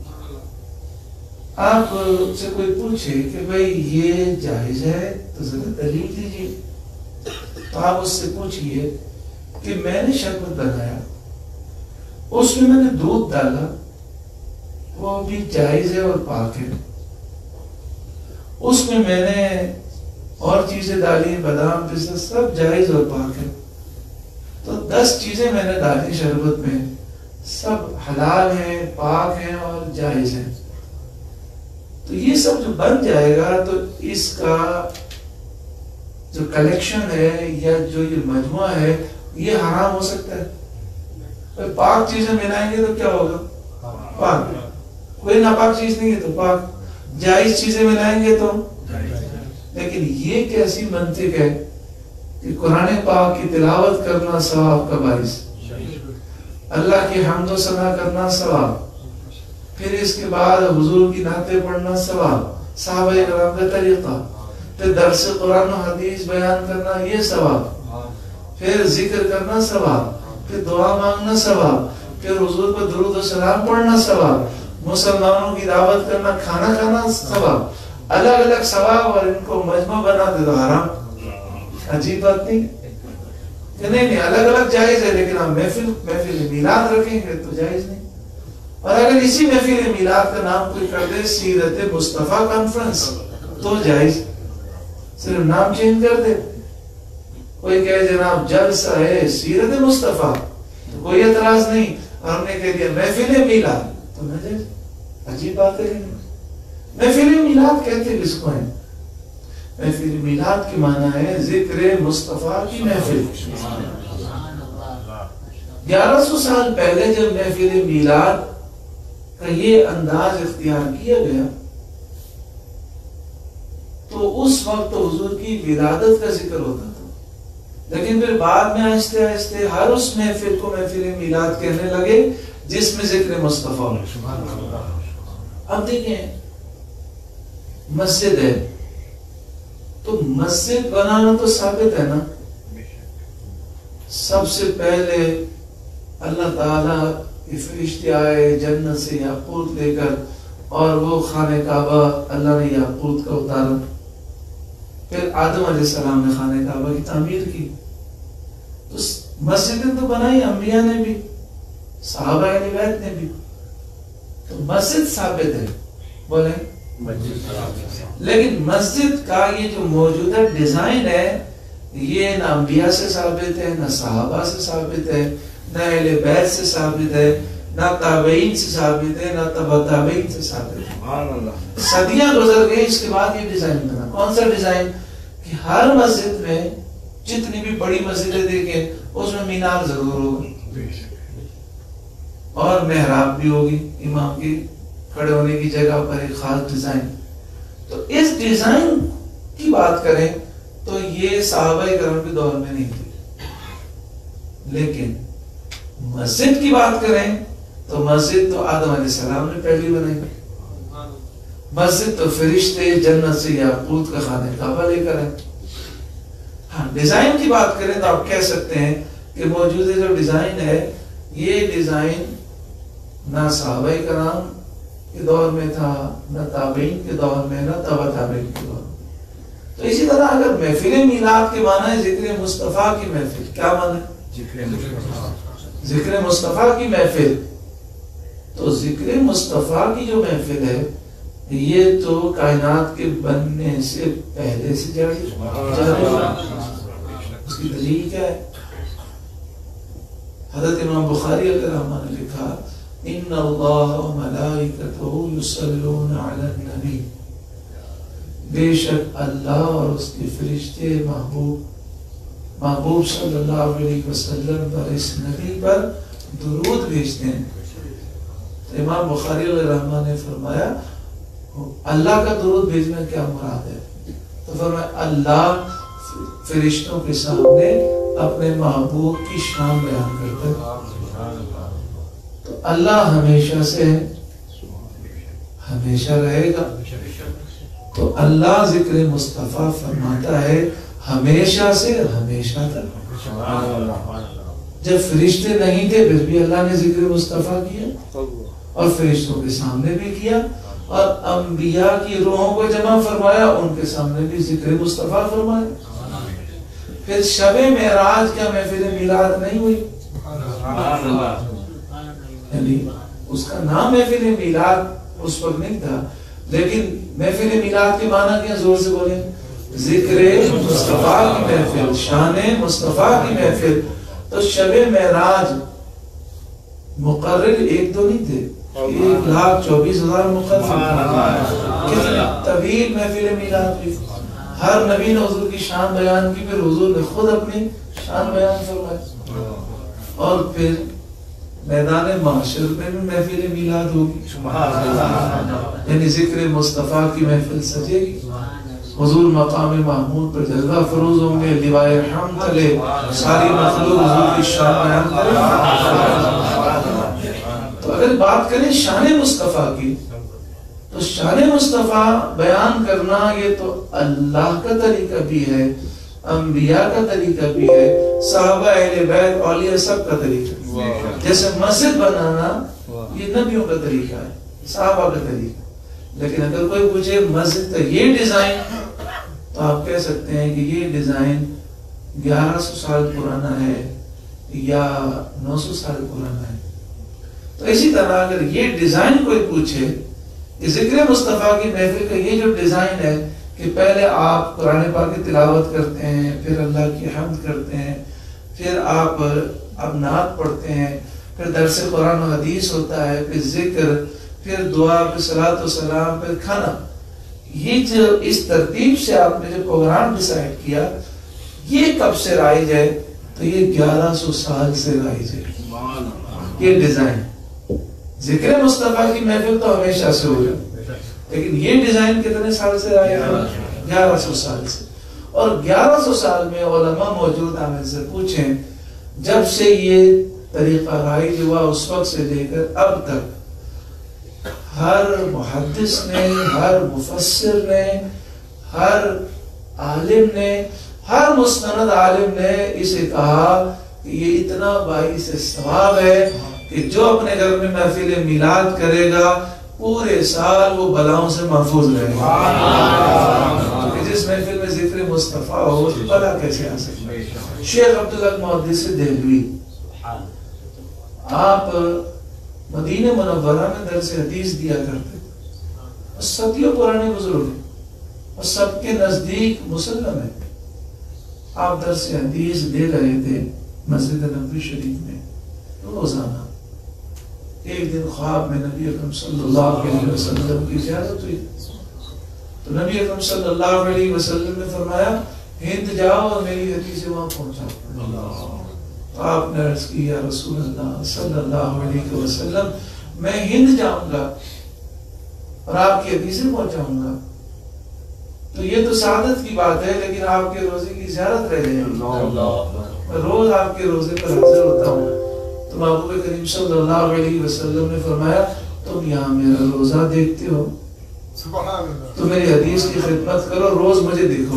آپ سے کوئی پوچھے کہ بھائی یہ جائز ہے تو ذرا دلیل دیجیے، تو آپ اس سے پوچھئے کہ میں نے شربت بنایا، اس میں نے دودھ ڈالا، وہ بھی جائز ہے اور پاک ہے، اس میں نے اور چیزیں ڈالی، بادام پستہ، سب جائز اور پاک ہے، تو 10 چیزیں میں نے ڈالی شربت میں، سب حلال ہیں، پاک ہیں اور جائز ہیں، تو یہ سب جو بن جائے گا تو اس کا جو کلیکشن ہے یا جو یہ مجموعہ ہے یہ حرام ہو سکتا ہے؟ پاک چیزیں ملائیں گے تو کیا ہوگا؟ پاک۔ کوئی ناپاک چیز نہیں ہے تو پاک۔ جائز چیزیں ملائیں گے تو، لیکن یہ کیسی منطق ہے کہ قرآن پاک کی تلاوت کرنا ثواب کا باعث، اللہ کی حمد و ثنا کرنا ثواب، پھر اس کے بعد حضور کی نعتیں پڑھنا ثواب، صحابہ کرام کا طریقہ، پھر درس قرآن و حدیث بیان کرنا یہ ثواب، پھر ذکر کرنا ثواب، پھر دعا مانگنا ثواب، پھر حضور پر درود و سلام پڑھنا ثواب، مسلمانوں کی دعوت کرنا، کھانا کھانا ثواب، الگ الگ ثواب، اور ان کو مجمع بنا دے تو حرام۔ عجیب بات نہیں کہ نہیں الگ الگ جائز ہے، لیکن ہم محفل میلاد رکھیں گے تو جائز نہیں۔ اور اگر اسی محفل میلاد کا نام کوئی کر دے سیرت مصطفیٰ کانفرنس تو جائز، صرف نام چینج کر دے، کوئی کہے جناب جلسہ ہے سیرت مصطفیٰ تو کوئی اعتراض نہیں، اور ہم نے کہہ دیا محفل میلاد تو ناجائز۔ عجیب بات ہے۔ محفل میلاد کہتے کس کو ہیں؟ محفل میلاد کی معنی ہے ذکر مصطفیٰ کی محفل۔ 1100 سال پہلے جب محفل میلاد کا یہ انداز اختیار کیا گیا تو اس وقت حضور کی ولادت کا ذکر ہوتا تھا، لیکن پھر بعد میں آہستہ آہستہ ہر اس محفل کو محفل میلاد کہنے لگے جس میں ذکر مصطفیٰ ہو۔ اب دیکھیں، مسجد ہے تو مسجد بنانا تو ثابت ہے نا، سب سے پہلے اللہ تعالیٰ کے فرشتے آئے جنت سے یاقوت لے کر، اور وہ خانہ کعبہ اللہ نے یاقوت کا اتارا، پھر آدم علیہ السلام نے خانہ کعبہ کی تعمیر کی، تو مسجدیں تو بنائی انبیاء نے بھی، صحابہ اہل بیت نے بھی، تو مسجد ثابت ہے، بولیں۔ لیکن مسجد کا یہ جو موجودہ ڈیزائن ہے یہ نہ انبیاء سے ثابت ہے، نہ صحابہ سے ثابت ہے، نہ اہل بیت سے ثابت ہے، نہ تابعین سے ثابت ہے، نہ تبع تابعین سے ثابت ہے۔ صدیاں گزر گئی، اس کے بعد یہ ڈیزائن بنا۔ کون سا ڈیزائن؟ کہ ہر مسجد میں، جتنی بھی بڑی مسجدیں دیکھیں اس میں مینار ضرور ہوگا اور محراب بھی ہوگی، امام کی کھڑے ہونے کی جگہ پر ایک خاص ڈیزائن۔ تو اس ڈیزائن کی بات کریں تو یہ صحابہ کرام کے دور میں نہیں تھی، لیکن مسجد کی بات کریں تو مسجد تو آدم علیہ السلام نے پہلی بنائی، مسجد تو فرشتے جنت سے یاقوت کا خانہ کعبہ لے کر آئے۔ ہاں، ڈیزائن کی بات کریں تو آپ کہہ سکتے ہیں کہ موجودہ جو ڈیزائن ہے یہ ڈیزائن نہ صحابہ کرام کے دور میں تھا، نہ تابعین کے دور میں، نہ تبع تابعین کے دور میں۔ تو اسی طرح اگر محفل میلاد کے معنی ہے ذکر مصطفیٰ کی محفل، کیا معنی ہے؟ ذکر مصطفیٰ کی محفل، تو ذکر مصطفیٰ کی جو محفل ہے یہ تو کائنات کے بننے سے پہلے سے جاری ہے۔ اس کی دلیل کیا ہے؟ حضرت امام بخاری علیہ الرحمہ نے لکھا ان اللہ و ملائکتہ یصلون علی النبی، بے شک اللہ اور اس کے فرشتے محبوب صلی اللہ علیہ وسلم پر، اس نبی پر درود بھیجتے ہیں۔ تو امام بخاری علیہ رحمہ نے فرمایا اللہ کا درود بھیجنا کیا مراد ہے؟ تو فرمایا اللہ فرشتوں کے سامنے اپنے محبوب کی شان بیان کرتا ہے۔ تو اللہ ہمیشہ سے ہمیشہ رہے گا، تو اللہ ذکر مصطفیٰ فرماتا ہے ہمیشہ سے ہمیشہ تک۔ جب فرشتے نہیں تھے پھر بھی اللہ نے ذکر مصطفیٰ کیا، اور فرشتوں کے سامنے بھی کیا، اور انبیاء کی روحوں کو جمع فرمایا، ان کے سامنے بھی ذکر مصطفیٰ فرمایا۔ پھر شب معراج کیا محفل میلاد نہیں ہوئی؟ یعنی اس کا نام محفل میلاد اس وقت نہیں تھا، لیکن محفل میلاد کے معنی کیا؟ زور سے بولیں، ذکر مصطفیٰ کی محفل، شان مصطفیٰ کی محفل۔ تو شب معراج مقرر ایک دو نہیں تھے، 1,24,000 مقرر، کتنی طویل محفل میلاد کی۔ ہر نبی نے حضور کی شان بیان کی، پھر حضور نے خود اپنی شان بیان فرمائی، اور پھر میدان محشر میں بھی محفل میلاد ہوگی، یعنی ذکر مصطفیٰ کی محفل سجے گی، حضور مقام محمود پر جلوہ فروز ہوں گے، لوائے حمد تلے ساری مخلوق حضور کی شان بیان کرے۔ تو اگر بات کریں شان مصطفیٰ کی، تو شان مصطفیٰ بیان کرنا یہ تو اللہ کا طریقہ بھی ہے، انبیاء کا طریقہ بھی ہے، صحابہ اہل بیت اولیاء سب کا طریقہ ہے۔ جیسے مسجد بنانا یہ نبیوں کا طریقہ ہے، صحابہ کا طریقہ۔ لیکن اگر کوئی پوچھے مسجد کا یہ ڈیزائن، تو آپ کہہ سکتے ہیں کہ یہ ڈیزائن 1100 سال پرانا ہے یا 900 سال پرانا ہے۔ تو اسی طرح اگر یہ ڈیزائن کوئی پوچھے کہ ذکر مصطفیٰ کی محفل کا یہ جو ڈیزائن ہے کہ پہلے آپ قرآن پاک کی تلاوت کرتے ہیں، پھر اللہ کی حمد کرتے ہیں، پھر آپ نعت پڑھتے ہیں، پھر درس قرآن و حدیث ہوتا ہے، پھر ذکر، پھر دعا، پھر صلاۃ و سلام، پھر کھانا، یہ جو اس ترتیب سے آپ نے جو پروگرام ڈیسائیڈ کیا، یہ کب سے رائج ہے؟ تو یہ 1100 سال سے رائج ہے یہ ڈیزائن۔ ذکر مصطفیٰ کی محفل تو ہمیشہ سے ہو جائے، لیکن یہ ڈیزائن کتنے سال سے رائج ہے؟ 1100 سال سے۔ اور 1100 سال میں علماء موجود ہیں، ہمیں سے پوچھیں جب سے یہ طریقہ رائج ہوا اس وقت سے لے کر اب تک ہر محدث نے، ہر مفسر نے، ہر عالم نے، ہر مستند عالم نے اسے کہا کہ یہ اتنا باعث ثواب ہے کہ جو اپنے گھر میں محفل میلاد کرے گا پورے سال وہ بلاؤں سے محفوظ رہے گا۔ جس محفل میں ذکر مصطفیٰ ہو بلا کیسے آ سکے؟ شیخ عبداللہ محدث دہلوی، آپ مدینہ منورہ میں درس حدیث دیا کرتے تھے، صدیوں پرانے بزرگ ہیں اور سب کے نزدیک مسلم ہے۔ آپ درس حدیث دے رہے تھے مسجد نبوی شریف میں روزانہ۔ ایک دن خواب میں نبی اکرم صلی اللہ علیہ وسلم کی زیارت ہوئی، تو نبی اکرم صلی اللہ علیہ وسلم نے فرمایا ہند جاؤ اور میری حدیث وہاں پہنچاؤ۔ تو آپ نے عرض کی یا رسول اللہ صلی اللہ علیہ وسلم میں ہند جاؤں گا اور آپ کی حدیثیں پہنچاؤں گا، تو یہ تو سعادت کی بات ہے، لیکن آپ کے روزے کی زیارت رہ جائے گی، روز آپ کے روزے پر حاضر ہوتا ہوں۔ تو محبوب کریم صلی اللہ علیہ وسلم نے فرمایا تم یہاں میرا روزہ دیکھتے ہو تو میری حدیث کی خدمت کرو، روز مجھے دیکھو۔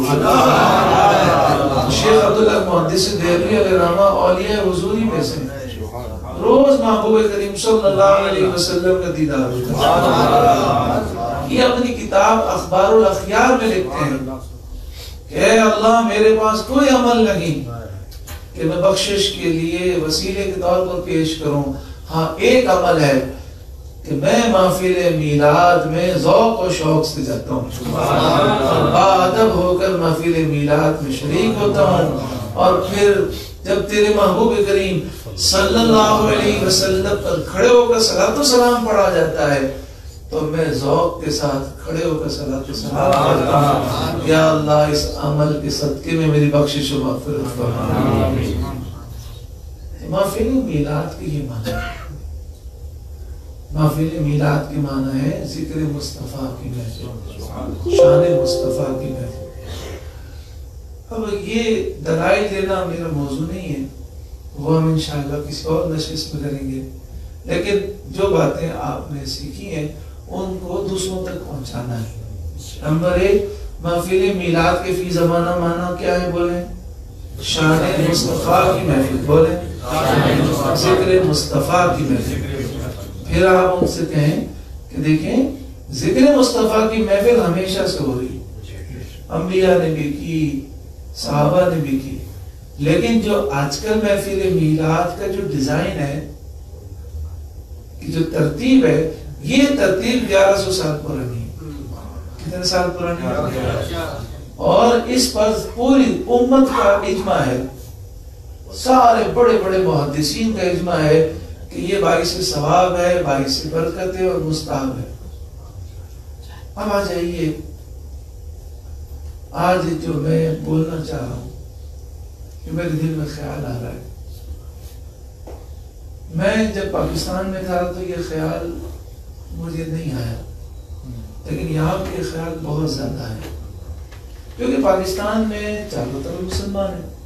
شیخ عبداللہ محدث دہلوی علیہ رحمہ اولیاء حضوری میں سے روز محبوب کریم صلی اللہ علیہ وسلم کا دیدار ہوتا۔ یہ اپنی کتاب اخبار الاخیار میں لکھتے ہیں کہ اے اللہ میرے پاس کوئی عمل نہیں کہ میں بخشش کے لیے وسیلے کے طور پر پیش کروں، ہاں ایک عمل ہے کہ میں محفل میلاد میں ذوق و شوق سے جاتا ہوں، باادب ہو کر محفل میلاد میں شریک ہوتا ہوں، اور پھر جب تیرے محبوب کریم صلی اللہ علیہ وسلم پر کھڑے ہو کر صلاۃ و سلام پڑھا جاتا ہے تو میں ذوق کے ساتھ کھڑے ہو کر صلاۃ و سلام پڑھتا ہوں، یا اللہ اس عمل کے صدقے میں میری بخشش و مغفرت فرما۔ محفل میلاد کی یہ معنی ہے، محفل میلاد کی معنی ہے ذکر مصطفیٰ کی محفل، شان مصطفیٰ کی محفل۔ اب یہ دلائل دینا میرا موضوع نہیں ہے، وہ ہم انشاءاللہ کسی اور نشست میں کریں گے، لیکن جو باتیں آپ نے سیکھی ہیں ان کو دوسروں تک پہنچانا ہے۔ نمبر 1، محفل میلاد کے فی زمانہ معنی کیا ہے؟ بولیں شان مصطفیٰ کی محفل، بولیں ذکر مصطفیٰ کی محفل۔ پھر آپ ان سے کہیں کہ دیکھیں ذکر مصطفیٰ کی محفل ہمیشہ سے ہو رہی، انبیاء نے بھی کی، صحابہ نے بھی کی، لیکن جو آج کل محفل میلاد کا جو ڈیزائن ہے، جو ترتیب ہے، یہ ترتیب 1100 سال پرانی ہے۔ کتنے سال پرانی ہے؟ اور اس پر پوری امت کا اجماع ہے، سارے بڑے بڑے محدثین کا اجماع ہے کہ یہ باعث ثواب ہے، باعث برکت ہے اور مستحب ہے۔ اب آ جائیے، آج جو میں بولنا چاہ رہا ہوں، جو میرے دل میں خیال آ رہا ہے، میں جب پاکستان میں تھا تو یہ خیال مجھے نہیں آیا، لیکن یہاں پہ یہ خیال بہت زیادہ ہے، کیونکہ پاکستان میں چاروں طرف مسلمان ہیں،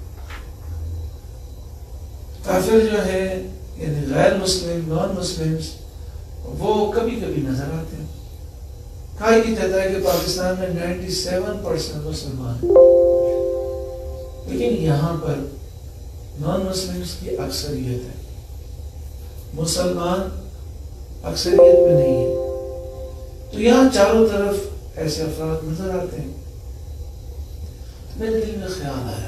کافر جو ہے یعنی غیر مسلم، نان مسلم، وہ کبھی کبھی نظر آتے ہیں۔ کہا یہ جاتا ہے کہ پاکستان میں 97% مسلمان ہیں، لیکن یہاں پر نان مسلمز کی اکثریت ہے، مسلمان اکثریت میں نہیں ہے۔ تو یہاں چاروں طرف ایسے افراد نظر آتے ہیں۔ میرے دل میں خیال آیا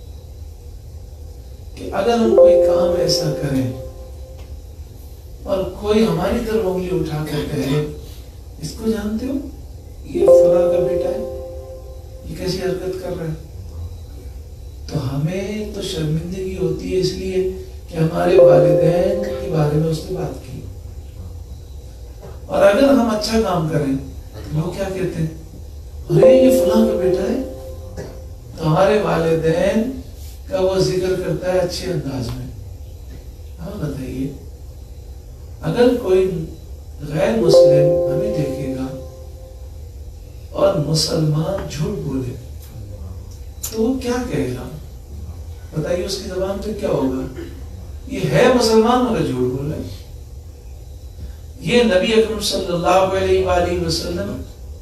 کہ اگر ہم کوئی کام ایسا کریں اور کوئی ہماری طرف انگلی اٹھا کر کہے اس کو جانتے ہو یہ فلاں کا بیٹا ہے، یہ کیسی حرکت کر رہا ہے، تو ہمیں تو شرمندگی ہوتی ہے اس لیے کہ ہمارے والدین کے بارے میں اس نے بات کی، اور اگر ہم اچھا کام کریں تو لوگ کیا کہتے ہیں، ارے یہ فلاں کا بیٹا ہے، تو ہمارے والدین کا وہ ذکر کرتا ہے اچھے انداز میں۔ ہاں بتائیے، اگر کوئی غیر مسلم ہمیں دیکھے گا اور مسلمان جھوٹ بولے تو وہ کیا کہے گا؟ بتائیے اس کی زبان پہ کیا ہوگا؟ یہ ہے مسلمان مگر جھوٹ بول رہا ہے۔ یہ نبی اکرم صلی اللہ علیہ وآلہ وسلم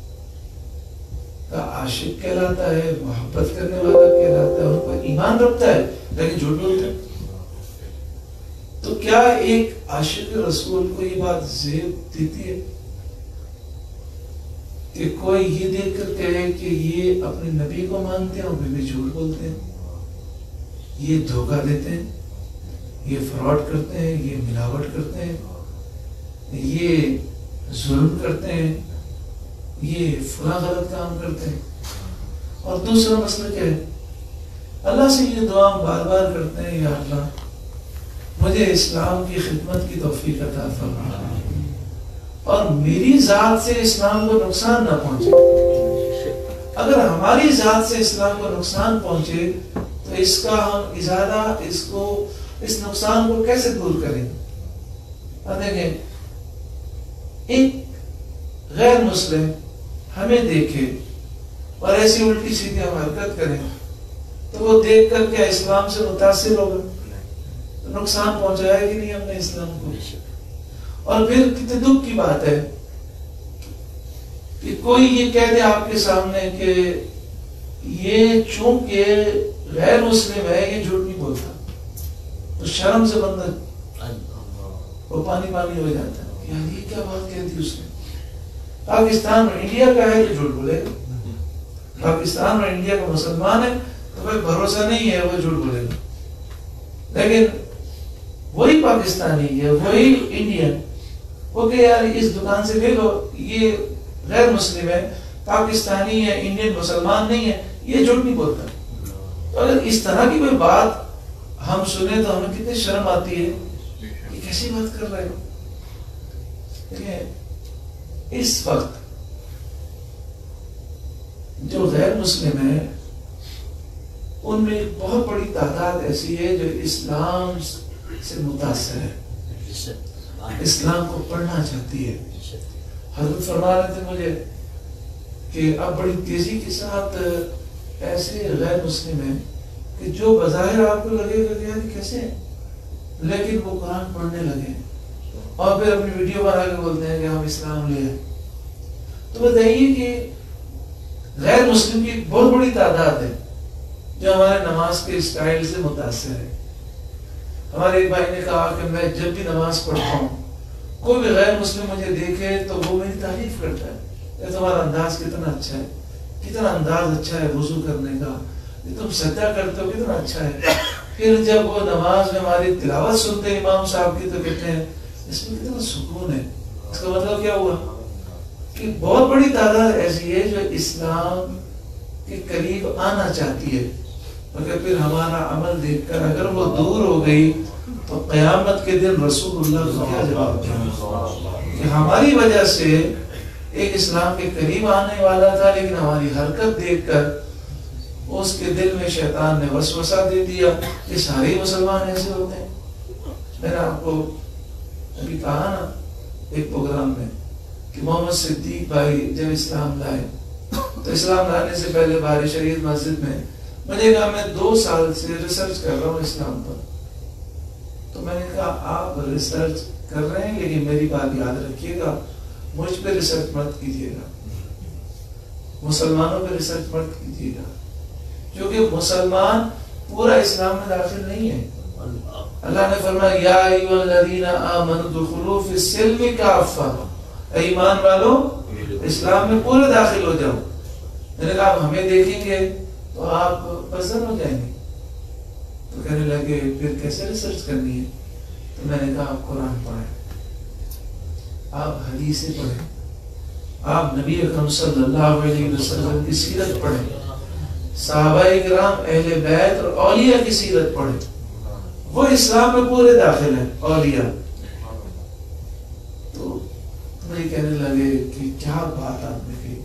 کا عاشق کہلاتا ہے، محبت کرنے والا کہلاتا ہے، ان پر ایمان رکھتا ہے، لیکن جھوٹ بولتا ہے۔ تو کیا ایک عاشق رسول کو یہ بات زیب دیتی ہے کہ کوئی یہ دیکھ کر کہے کہ یہ اپنے نبی کو مانتے ہیں اور پھر بھی جھوٹ بولتے ہیں، یہ دھوکہ دیتے ہیں، یہ فراڈ کرتے ہیں، یہ ملاوٹ کرتے ہیں، یہ ظلم کرتے ہیں، یہ فلاں غلط کام کرتے ہیں؟ اور دوسرا مسئلہ کیا ہے؟ اللہ سے یہ دعا بار بار کرتے ہیں، یا اللہ مجھے اسلام کی خدمت کی توفیق عطا فرما اور میری ذات سے اسلام کو نقصان نہ پہنچے۔ اگر ہماری ذات سے اسلام کو نقصان پہنچے تو اس کا ہم ازالہ، اس نقصان کو کیسے دور کریں؟ اور دیکھیں، ایک غیر مسلم ہمیں دیکھے اور ایسی الٹی سیدھی ہم حرکت کریں تو وہ دیکھ کر کیا اسلام سے متاثر ہوگا؟ نقصان پہنچایا کہ نہیں ہم نے اسلام کو؟ اور پھر کتنے دکھ کی بات ہے کہ کوئی یہ کہہ دے آپ کے سامنے کہ یہ چونکہ غیر مسلم ہے یہ جھوٹ نہیں بولتا، تو شرم سے بندہ وہ پانی پانی ہو جاتا ہے کہ یار یہ کیا بات کہہ دی اس نے۔ پاکستان اور انڈیا کا ہے تو جھوٹ بولے گا، پاکستان اور انڈیا کا مسلمان ہے تو کوئی بھروسہ نہیں ہے وہ جھوٹ بولے گا، لیکن وہی پاکستانی ہے، وہی انڈین، وہ کہ یار اس دکان سے لے لو، یہ غیر مسلم ہے، پاکستانی ہے، انڈین مسلمان نہیں ہے، یہ جھوٹ نہیں بولتا۔ تو اگر اس طرح کی کوئی بات ہم سنیں تو ہمیں کتنی شرم آتی ہے، یہ کیسی بات کر رہے ہو. اس وقت جو غیر مسلم ہیں ان میں ایک بہت بڑی تعداد ایسی ہے جو اسلام سے متاثر ہے، اسلام کو پڑھنا چاہتی ہے. حضرت فرما رہے تھے مجھے کہ اب بڑی تیزی کے ساتھ ایسے غیر مسلم ہیں کہ جو بظاہر آپ کو لگے گا کہ یار کیسے ہیں، لیکن وہ قرآن پڑھنے لگے اور پھر اپنی ویڈیو بنا کے بولتے ہیں کہ ہم اسلام لے آئے. تو بتائیے کہ غیر مسلم کی بہت بڑی تعداد ہے جو ہمارے نماز کے اسٹائل سے متاثر ہے. ہمارے ایک بھائی نے کہا کہ میں جب بھی نماز پڑھتا ہوں کوئی بھی غیر مسلم مجھے دیکھے تو وہ میری تعریف کرتا ہے کہ تمہارا انداز کتنا اچھا ہے، کتنا انداز اچھا ہے وضو کرنے کا، تم سجدہ کرتے ہو کتنا اچھا ہے. پھر جب وہ نماز میں ہماری تلاوت سنتے ہیں امام صاحب کی تو کہتے ہیں اس میں کتنا سکون ہے. اس کا مطلب کیا ہوا کہ بہت بڑی تعداد ایسی ہے جو اسلام کے قریب آنا چاہتی ہے، مگر پھر ہمارا عمل دیکھ کر اگر وہ دور ہو گئی تو قیامت کے دن رسول اللہ کو کیا جواب دیں کہ ہماری وجہ سے ایک اسلام کے قریب آنے والا تھا لیکن ہماری حرکت دیکھ کر اس کے دل میں شیطان نے وسوسہ دے دیا کہ سارے مسلمان ایسے ہوتے ہیں. میں نے آپ کو ابھی کہا نا ایک پروگرام میں کہ محمد صدیق بھائی جب اسلام لائے تو اسلام لانے سے پہلے باری شریف مسجد میں مجھے کہا میں 2 سال سے ریسرچ کر رہا ہوں اسلام پر. تو میں نے کہا آپ ریسرچ کر رہے ہیں لیکن میری بات یاد رکھیے گا، مجھ پہ ریسرچ مت کیجیے گا، مسلمانوں پہ ریسرچ مت کیجیے گا، کیونکہ مسلمان پورا اسلام میں داخل نہیں ہے. اللہ نے فرمایا یا ایھا الذین آمنوا ادخلوا فی السلم کافہ، اے ایمان والو اسلام میں پورے داخل ہو جاؤ. میں نے کہا آپ ہمیں دیکھیں گے تو آپ پسند ہو جائیں گے. تو کہنے لگے پھر کیسے ریسرچ کرنی ہے؟ تو میں نے کہا آپ قرآن پڑھیں، آپ حدیثیں پڑھیں، آپ نبی اکرم صلی اللہ علیہ وسلم کی سیرت پڑھیں، صحابہ کرام اہل بیت اور اولیاء کی سیرت پڑھیں. وہ اسلام میں پورے داخل ہیں اولیاء. تو مجھے کہنے لگے کہ کیا بات آپ نے کی.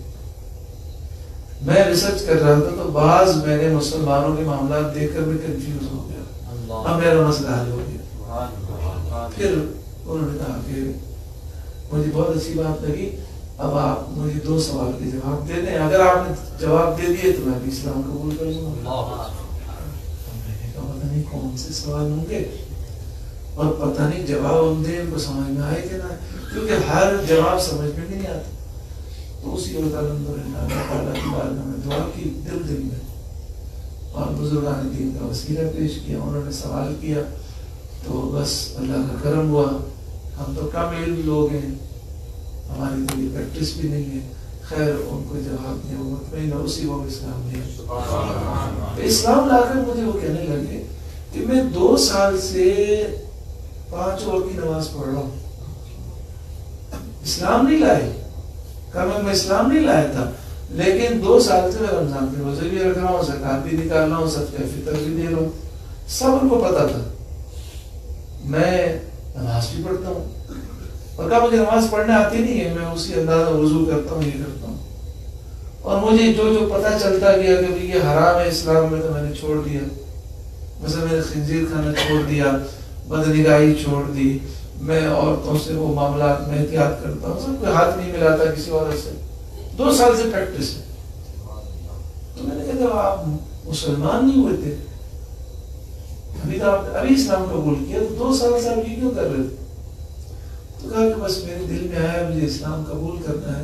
میں ریسرچ کر رہا تھا تو بعض میں نے مسلمانوں کے معاملات دیکھ کر میں کنفیوز ہو گیا، اب میرا مسئلہ حل ہو گیا. پھر انہوں نے کہا کہ مجھے بہت اچھی بات لگی، اب آپ مجھے 2 سوال کے جواب دے دیں، اگر آپ نے جواب دے دیے تو میں بھی اسلام قبول کر لوں گا. میں نے کہا پتہ نہیں کون سے سوال ہوں گے اور پتہ نہیں جواب ہم دیں ان کو سمجھ میں آئے کہ نہ، کیونکہ ہر جواب سمجھ میں بھی نہیں آتا. تو اسی وقت الحمدللہ اللہ تعالیٰ کی بارگاہ میں دعا کی دل میں، اور بزرگان دین کا وسیلہ پیش کیا. انہوں نے سوال کیا تو بس اللہ کا کرم ہوا. ہم تو کم علم لوگ ہیں، ہماری تو یہ پریکٹس بھی نہیں ہے. خیر ان کو جواب دیا، وہ مطمئن ہے اسی وہ اسلام لیا. اسلام لا کر مجھے وہ کہنے لگے کہ میں 2 سال سے 5 وقت کی نماز پڑھ رہا ہوں، اسلام نہیں لائے. میں اسلام نہیں لایا تھا لیکن 2 سال سے میں رمضان کے روزے بھی رکھ رہا ہوں، زکات بھی نکال رہا ہوں، صدقہ فطر بھی دے رہا ہوں. سب ان کو پتا تھا. میں نماز بھی پڑھتا ہوں اور کہا مجھے نماز پڑھنے آتی نہیں ہے، میں اسی انداز میں وضو کرتا ہوں، یہ کرتا ہوں. اور مجھے جو پتہ چلتا گیا کہ یہ حرام ہے اسلام میں تو میں نے چھوڑ دیا. مثلا میں نے خنزیر کھانا چھوڑ دیا، بدنگاہی چھوڑ دی، میں عورتوں سے وہ معاملات میں احتیاط کرتا ہوں، سب کوئی ہاتھ نہیں ملاتا کسی عورت سے. 2 سال سے پریکٹس ہے. تو میں نے کہا جب آپ مسلمان نہیں ہوئے تھے، ابھی تو آپ ابھی اسلام قبول کیا، تو 2 سال سے آپ یہ کیوں کر رہے تھے؟ تو کہا کہ بس میرے دل میں آیا مجھے اسلام قبول کرنا ہے،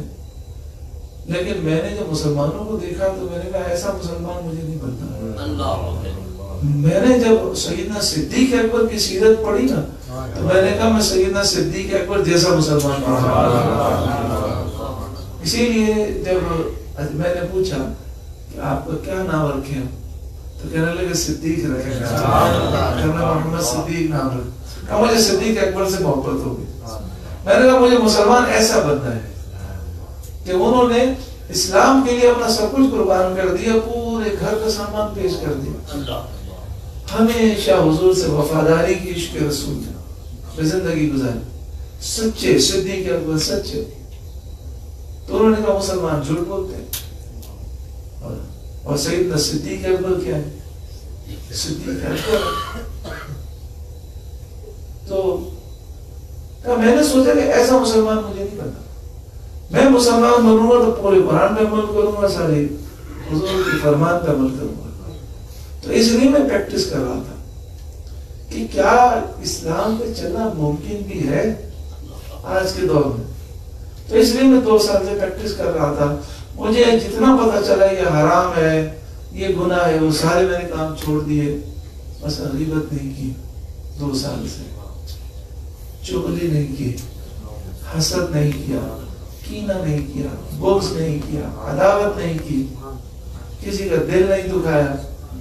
لیکن میں نے جب مسلمانوں کو دیکھا تو میں نے کہا ایسا مسلمان مجھے نہیں بننا. میں نے جب سیدنا صدیق اکبر کی سیرت پڑھی نا تو میں نے کہا میں سیدنا صدیق اکبر جیسا مسلمان بننا. اسی لیے جب میں نے پوچھا کہ آپ کو کیا نام رکھے ہیں تو کہنے لگے صدیق رکھے، محمد صدیق نام رکھا. مجھے صدیق اکبر سے محبت ہو گئی. میں نے کہا مجھے مسلمان ایسا بننا ہے کہ انہوں نے اسلام کے لیے اپنا سب کچھ قربان کر دیا، پورے گھر کا سامان پیش کر دیا. ہمیشہ حضور سے وفاداری کی، عشق رسول میں زندگی گزاری، سچے صدیق اکبر سچے. تو انہوں نے کہا مسلمان جھوٹ بولتے ہیں. اور سیدنا صدیق اکبر کیا ہے؟ صدیق اکبر. تو میں نے سوچا کہ ایسا مسلمان مجھے نہیں بننا. میں مسلمان بنوں گا تو پورے قرآن پہ عمل کروں گا، سارے حضور کی فرمان پہ عمل کروں گا. تو اس لیے میں پریکٹس کر رہا تھا کہ کیا اسلام پہ چلنا ممکن بھی ہے آج کے دور میں. تو اس لیے میں 2 سال سے پریکٹس کر رہا تھا. مجھے جتنا پتا چلا یہ حرام ہے، یہ گناہ ہے، وہ سارے میں نے کام چھوڑ دیے. بس غیبت نہیں کی 2 سال سے، چغلی نہیں کی، حسد نہیں کیا، کینہ نہیں کیا، بغض نہیں کیا، عداوت نہیں کی، کسی کا دل نہیں دکھایا.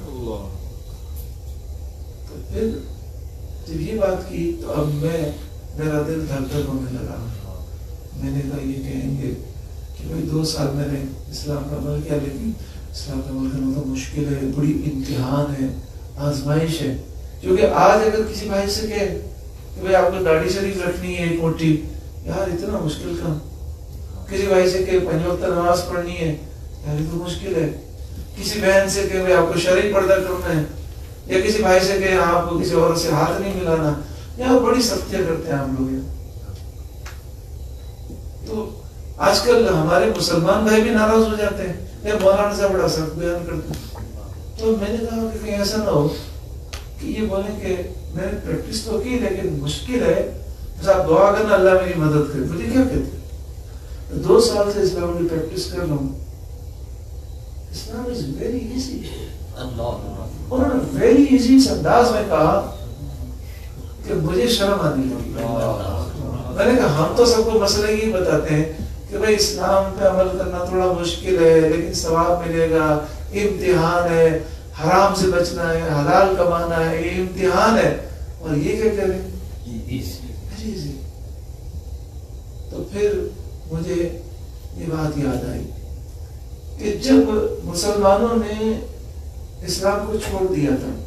تو پھر جب یہ بات کی تو اب میرا دل دھک دھک ہونے لگا. میں نے کہا یہ کہیں گے کہ بھائی 2 سال میں نے اسلام کا عمل کیا، لیکن اسلام کا عمل کرنا تو مشکل ہے، بڑی امتحان ہے، آزمائش ہے. کیونکہ آج اگر کسی بھائی سے کہے کہ بھائی آپ کو داڑھی شریف رکھنی ہے 1 موٹی، یار اتنا مشکل کام. کسی بھائی سے کہ 5 وقت نماز پڑھنی ہے، یار یہ تو مشکل ہے. کسی بہن سے کہ بھائی آپ کو شرعی پردہ کرنا ہے، یا کسی بھائی سے کہ آپ کو کسی عورت سے ہاتھ نہیں ملانا، یار بڑی سختیاں کرتے ہیں ہم لوگ. تو آج کل ہمارے مسلمان بھائی بھی ناراض ہو جاتے ہیں، یا مولانا سے بڑا سخت بیان کرتے ہیں. تو میں نے کہا کہ کہیں ایسا نہ ہو کہ یہ بولیں کہ میں نے پریکٹس تو کی لیکن مشکل ہے، بس آپ دعا کرنا اللہ میری مدد کرے. مجھے کیا کہتے ہیں؟ 2 سال سے اسلام کی پریکٹس کر رہا ہوں. Islam is very easy. انہوں نے ویری ایزی اس انداز میں کہا کہ مجھے شرم آنے لگی. میں نے کہا ہم تو سب کو مسئلہ یہ بتاتے ہیں کہ بھائی اسلام پہ عمل کرنا تھوڑا مشکل ہے لیکن ثواب ملے گا، امتحان ہے، حرام سے بچنا ہے، حلال کمانا ہے، یہ امتحان ہے. اور یہ کیا کریں؟ ایزی. تو پھر مجھے یہ بات یاد آئی کہ جب مسلمانوں نے اسلام کو چھوڑ دیا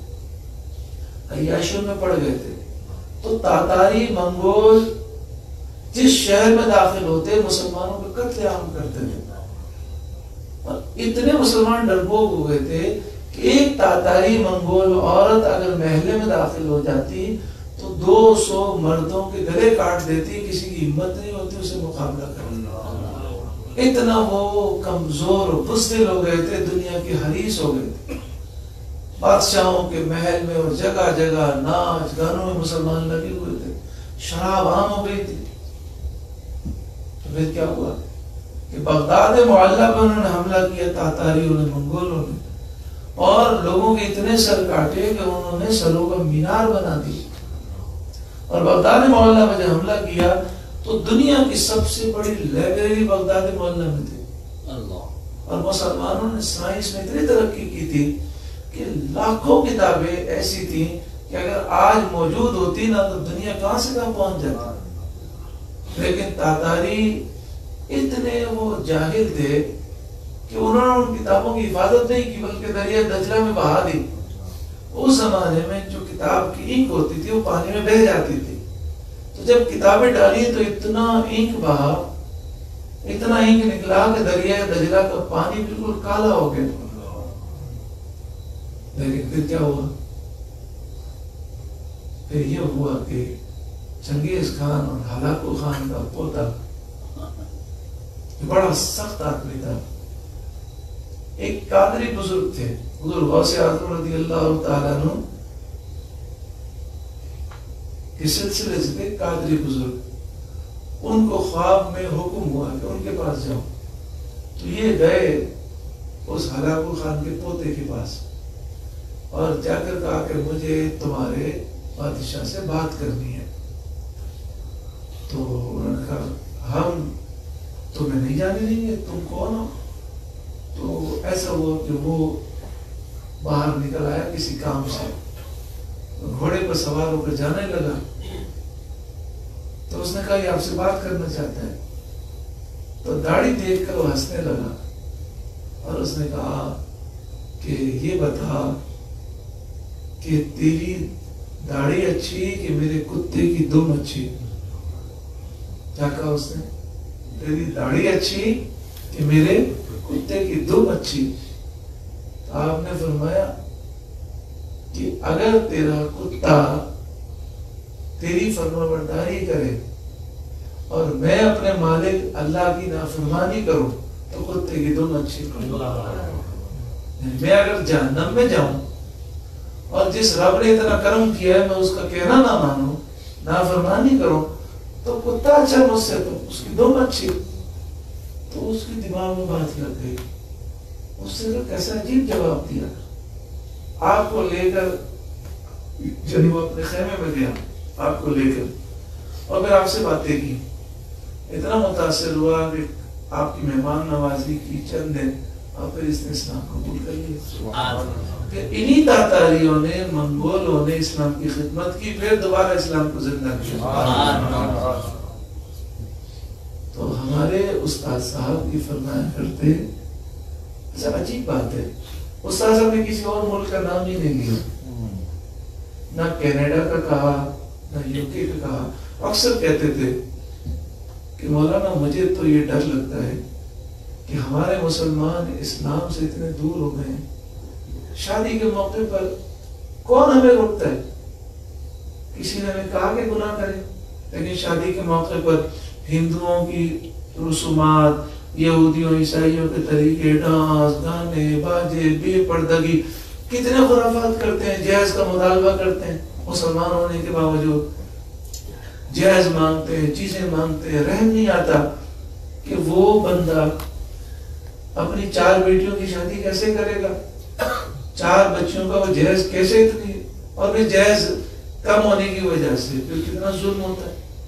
تھا، عیاشیوں میں پڑ گئے تھے، تو تاتاری منگول جس شہر میں داخل ہوتے مسلمانوں کو قتل عام کرتے تھے. اور اتنے مسلمان ڈرپوک ہو گئے تھے کہ ایک تاتاری منگول عورت اگر محلے میں داخل ہو جاتی تو 200 مردوں کے گلے کاٹ دیتی، کسی کی ہمت نہیں ہوتی اسے مقابلہ کرنے. اتنا وہ کمزور بزدل ہو گئے تھے، دنیا کے حریص ہو گئے تھے. بادشاہوں کے محل میں اور جگہ جگہ ناچ گانوں میں مسلمان لگے ہوئے تھے، شراب عام ہو گئی تھی. تو پھر کیا ہوا کہ بغداد معلیٰ پہ انہوں نے حملہ کیا، تاتاریوں نے، منگولوں نے، اور لوگوں کے اتنے سر کاٹے کہ انہوں نے سروں کا مینار بنا دی. اور بغداد معلیٰ پہ جب حملہ کیا تو دنیا کی سب سے بڑی لائبریری بغداد معلیٰ میں تھی. اور مسلمانوں نے سائنس میں اتنی ترقی کی تھی کہ لاکھوں کتابیں ایسی تھیں کہ اگر آج موجود ہوتی نا تو دنیا کہاں سے کہاں پہنچ جاتی. لیکن تاتاری اتنے وہ جاہل تھے کہ انہوں نے ان کتابوں کی حفاظت نہیں کی بلکہ دریا دجلہ میں بہا دی. اس زمانے میں جو کتاب کی انک ہوتی تھی وہ پانی میں بہہ جاتی تھی. تو جب کتابیں ڈالی تو اتنا انک بہا، اتنا انک نکلا کہ دریا دجلہ کا پانی بالکل کالا ہو گیا. لیکن پھر کیا ہوا؟ پھر یہ ہوا کہ چنگیز خان اور ہلاکو خان کا پوتا بڑا سخت آدمی تھا، ایک قادری بزرگ تھے، حضور غوث اعظم رضی اللہ تعالیٰ عنہ کے سلسلے سے تھے قادری بزرگ. ان کو خواب میں حکم ہوا کہ ان کے پاس جاؤ. تو یہ گئے اس ہلاکو خان کے پوتے کے پاس اور جا کر کہا کہ مجھے تمہارے بادشاہ سے بات کرنی ہے. تو انہوں نے کہا ہم تمہیں نہیں جانے دیں گے، تم کون ہو؟ تو ایسا ہوا کہ وہ باہر نکل آیا کسی کام سے، گھوڑے پر سوار ہو کر جانے لگا. تو اس نے کہا یہ آپ سے بات کرنا چاہتا ہے. تو داڑھی دیکھ کر وہ ہنسنے لگا اور اس نے کہا کہ یہ بتا کہ تیری داڑھی اچھی کہ میرے کتے کی دم اچھی؟ کیا کہا اس نے؟ تیری داڑھی اچھی کہ میرے کتے کی دم اچھی؟ تو آپ نے فرمایا کہ اگر تیرا کتا تیری فرمانبرداری کرے اور میں اپنے مالک اللہ کی نافرمانی کروں تو کتے کی دم اچھی؟ میں اگر جہنم میں جاؤں اور جس رب نے اتنا کرم کیا ہے میں اس کا کہنا نہ مانوں، نافرمانی کروں، تو کتا اچھا مجھ سے تو اس کی دم اچھی؟ تو اس کی دماغ میں بات لگ گئی. اس سے کیسا عجیب جواب دیا. آپ کو لے کر یعنی وہ اپنے خیمے میں گیا آپ کو لے کر اور پھر آپ سے باتیں کی. اتنا متاثر ہوا کہ آپ کی مہمان نوازی کی چند دن اور پھر اس نے اسلام قبول کر لیا. پھر انہی تاتاریوں نے منگولوں نے اسلام کی خدمت کی، پھر دوبارہ اسلام کو زندہ کیا. تو ہمارے استاد صاحب کی فرمایا کرتے، ایسا عجیب بات ہے، استاد صاحب نے کسی اور ملک کا نام ہی نہیں لیا، نہ کینیڈا کا کہا نہ یو کے کا کہا. اکثر کہتے تھے کہ مولانا مجھے تو یہ ڈر لگتا ہے کہ ہمارے مسلمان اسلام سے اتنے دور ہو گئے ہیں، شادی کے موقع پر کون ہمیں روکتا ہے؟ کسی نے ہمیں کہا کہ گناہ کریں، لیکن شادی کے موقع پر ہندوؤں کی رسومات، یہودیوں عیسائیوں کے طریقے، ڈانس، گانے، باجے، بے پردگی، کتنے خرافات کرتے ہیں، جہیز کا مطالبہ کرتے ہیں. مسلمان ہونے کے باوجود جہیز مانگتے ہیں، چیزیں مانگتے ہیں. رحم نہیں آتا کہ وہ بندہ اپنی 4 بیٹیوں کی شادی کیسے کرے گا، 4 بچیوں کا وہ جہیز کیسے اتنی، اور پھر جہیز کم ہونے کی وجہ سے پھر کتنا ظلم ہوتا ہے.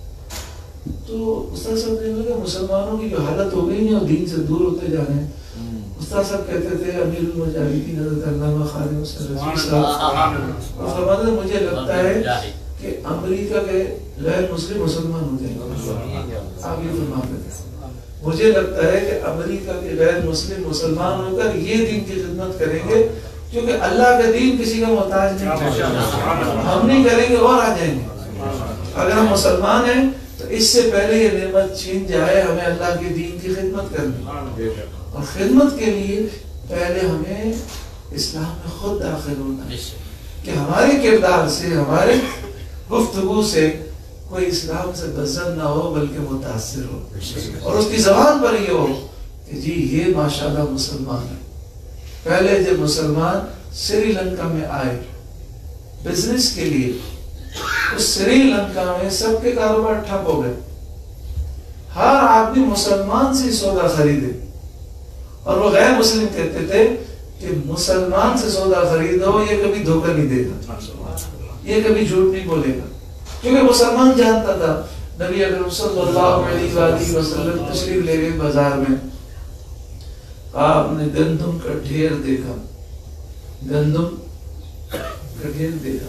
تو استاد صاحب نے کہا مسلمانوں کی جو حالت ہو گئی ہے وہ دین سے دور ہوتے جا رہے ہیں. استاد صاحب کہتے تھے امیر المجاہدین حضرت علامہ خادم حسین رضوی صاحب فرماتے تھے مجھے لگتا ہے کہ امریکہ کے غیر مسلم مسلمان ہو جائیں گے. آپ یہ فرماتے تھے مجھے لگتا ہے کہ امریکہ کے غیر مسلم مسلمان ہو کر یہ دین کی خدمت کریں گے، کیونکہ اللہ کا دین کسی کا محتاج نہیں، ہم نہیں کریں گے اور آ جائیں گے. اگر ہم مسلمان ہیں تو اس سے پہلے یہ نعمت چھین جائے ہمیں اللہ کے دین کی خدمت کرنی، اور خدمت کے لیے پہلے ہمیں اسلام میں خود داخل ہونا ہے کہ ہمارے کردار سے، ہمارے گفتگو سے کوئی اسلام سے بزن نہ ہو بلکہ متاثر ہو، اور اس کی زبان پر یہ ہو کہ جی یہ ماشاءاللہ مسلمان ہے. پہلے جب مسلمان سری لنکا میں آئے بزنس کے لیے، اس سری لنکا میں سب کے کاروبار ٹھپ ہو گئے. ہر آدمی مسلمان سے سودا خریدے، اور وہ غیر مسلم کہتے تھے کہ مسلمان سے سودا خریدو یہ کبھی دھوکہ نہیں دے گا، یہ کبھی جھوٹ نہیں بولے گا. کیونکہ مسلمان جانتا تھا. نبی اکرم صلی اللہ علیہ وآلہ وسلم تشریف لے گئے بازار میں، آپ نے گندم کا ڈھیر دیکھا، گندم کا ڈھیر دیکھا،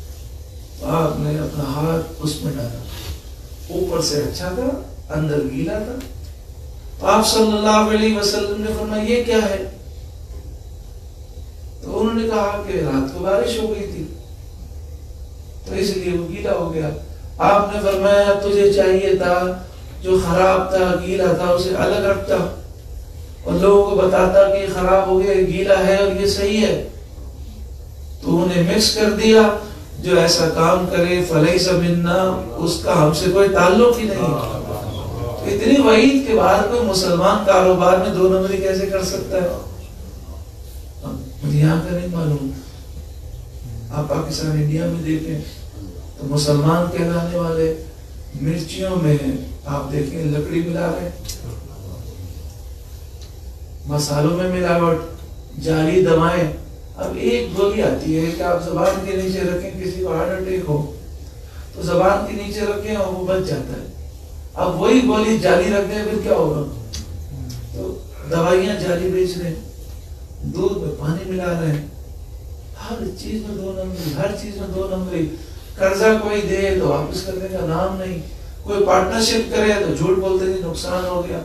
آپ نے اپنا ہاتھ اس میں ڈالا، اوپر سے اچھا تھا اندر گیلا تھا. آپ صلی اللہ علیہ وسلم نے فرمایا یہ کیا ہے؟ تو انہوں نے کہا کہ رات کو بارش ہو گئی تھی تو اس لیے وہ گیلا ہو گیا. آپ نے فرمایا تجھے چاہیے تھا جو خراب تھا گیلا تھا اسے الگ رکھتا اور لوگوں کو بتاتا کہ یہ خراب ہو گیا، گیلا ہے اور یہ صحیح ہے. تو انہیں مکس کر دیا. جو ایسا کام کرے فلیس منا، اس کا ہم سے کوئی تعلق ہی نہیں. اتنی وعید کے بعد کوئی مسلمان کاروبار میں 2 نمبری کیسے کر سکتا ہے؟ مجھے یہاں کا نہیں معلوم. آپ پاکستان انڈیا میں دیکھیں تو مسلمان کہلانے والے مرچیوں میں آپ دیکھیں لکڑی ملا رہے ہیں، مسالوں میں ملاوٹ، جعلی دوائیں. اب ایک گولی آتی ہے کہ آپ زبان کے نیچے رکھیں، کسی کو ہارٹ اٹیک ہو تو زبان کے نیچے رکھیں اور وہ بچ جاتا ہے. اب وہی گولی جعلی رکھ دیں پھر کیا ہوگا؟ تو دوائیاں جعلی بیچ رہے ہیں، دودھ میں پانی ملا رہے ہیں، ہر چیز میں 2 نمبری، ہر چیز میں 2 نمبری. قرضہ کوئی دے تو واپس کرنے کا نام نہیں، کوئی پارٹنرشپ کرے تو جھوٹ بولتے ہیں نقصان ہو گیا.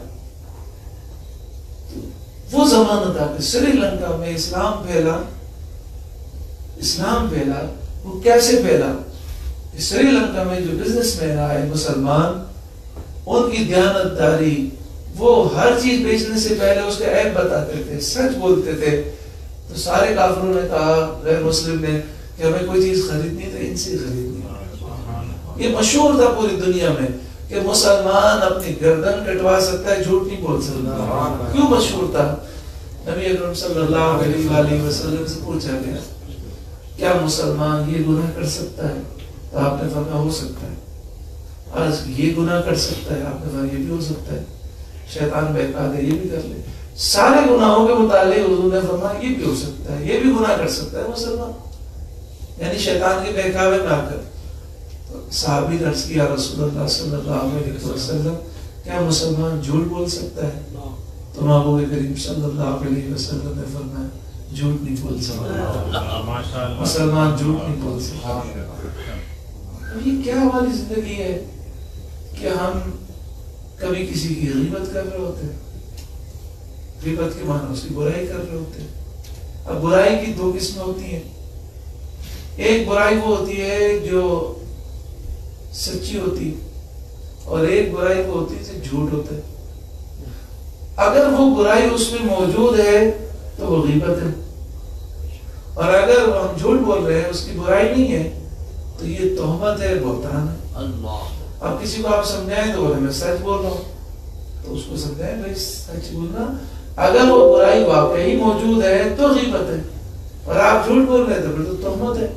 وہ زمانہ تھا کہ سری لنکا میں اسلام پھیلا. اسلام پھیلا وہ کیسے پھیلا؟ سری لنکا میں جو بزنس مین آئے مسلمان، ان کی دیانتداری، وہ ہر چیز بیچنے سے پہلے اس کا عیب بتاتے تھے، سچ بولتے تھے. تو سارے کافروں نے کہا، غیر مسلم نے، کہ ہمیں کوئی چیز خریدنی تو ان سے ہی خریدنی. یہ مشہور تھا پوری دنیا میں کہ مسلمان اپنی گردن کٹوا سکتا ہے، جھوٹ نہیں بول سکتا. کیوں مشہور تھا؟ نبی اکرم صلی اللہ علیہ وآلہ وسلم سے پوچھا گیا کیا مسلمان یہ گناہ کر سکتا ہے؟ تو آپ نے فرمایا ہو سکتا ہے. آج یہ گناہ کر سکتا ہے، آپ نے فرمایا یہ بھی ہو سکتا ہے. شیطان بہکا دے یہ بھی کر لے. سارے گناہوں کے متعلق حضور نے فرمایا یہ بھی ہو سکتا ہے، یہ بھی گناہ کر سکتا ہے مسلمان. یعنی شیطان کے بہکاوے میں آ کر صحابی نے عرض کیا رسول اللہ صلی اللہ علیہ وسلم کیا مسلمان جھوٹ بول سکتا ہے؟ تو محبوب کریم صلی اللہ علیہ وسلم نے فرمایا جھوٹ نہیں بول سکتا، مسلمان جھوٹ نہیں بول سکتا. یہ کیا ہماری زندگی ہے کہ ہم کبھی کسی کی غیبت کر رہے ہوتے ہیں، غیبت کے معنی اس کی برائی کر رہے ہوتے ہیں. اب برائی کی دو قسمیں ہوتی ہیں. ایک برائی وہ ہوتی ہے جو سچی ہوتی اور ایک برائی وہ ہوتی ہے جو جھوٹ ہوتا ہے. اگر وہ برائی اس میں موجود ہے تو وہ غیبت ہے، اور اگر ہم جھوٹ بول رہے ہیں اس کی برائی نہیں ہے تو یہ تہمت ہے، بہتان ہے. اب کسی کو آپ سمجھائیں تو بولے میں سچ بول رہا ہوں، تو اس کو سمجھائیں بھائی سچ بولنا. اگر وہ برائی واقعی موجود ہے تو غیبت ہے، اور آپ جھوٹ بول رہے ہیں تو پھر تو تہمت ہے.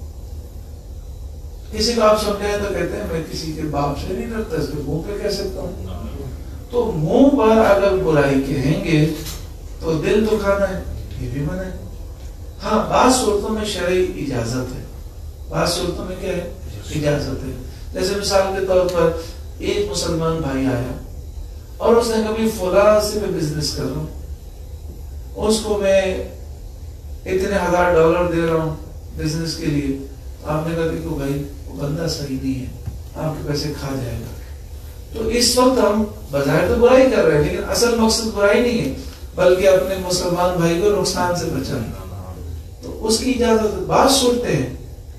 کسی کو آپ سمجھائیں تو کہتے ہیں میں کسی کے باپ سے نہیں ڈرتا، اس کے منہ پہ کہہ سکتا ہوں. تو منہ پر اگر برائی کہیں گے تو دل دکھانا ہے، یہ بھی منع ہے. ہاں بعض صورتوں میں شرعی اجازت ہے، بعض صورتوں میں کیا ہے اجازت ہے. جیسے مثال کے طور پر ایک مسلمان بھائی آیا اور اس نے کبھی فلاں سے میں بزنس کر رہا ہوں، اس کو میں اتنے $1000 دے رہا ہوں بزنس کے لیے. آپ نے کہا کہ بھائی وہ بندہ صحیح نہیں ہے، آپ کے پیسے کھا جائے گا. تو اس وقت ہم بظاہر تو برائی کر رہے ہیں لیکن اصل مقصد برائی نہیں ہے بلکہ اپنے مسلمان بھائی کو نقصان سے بچانا. تو اس کی اجازت بات سنتے ہیں.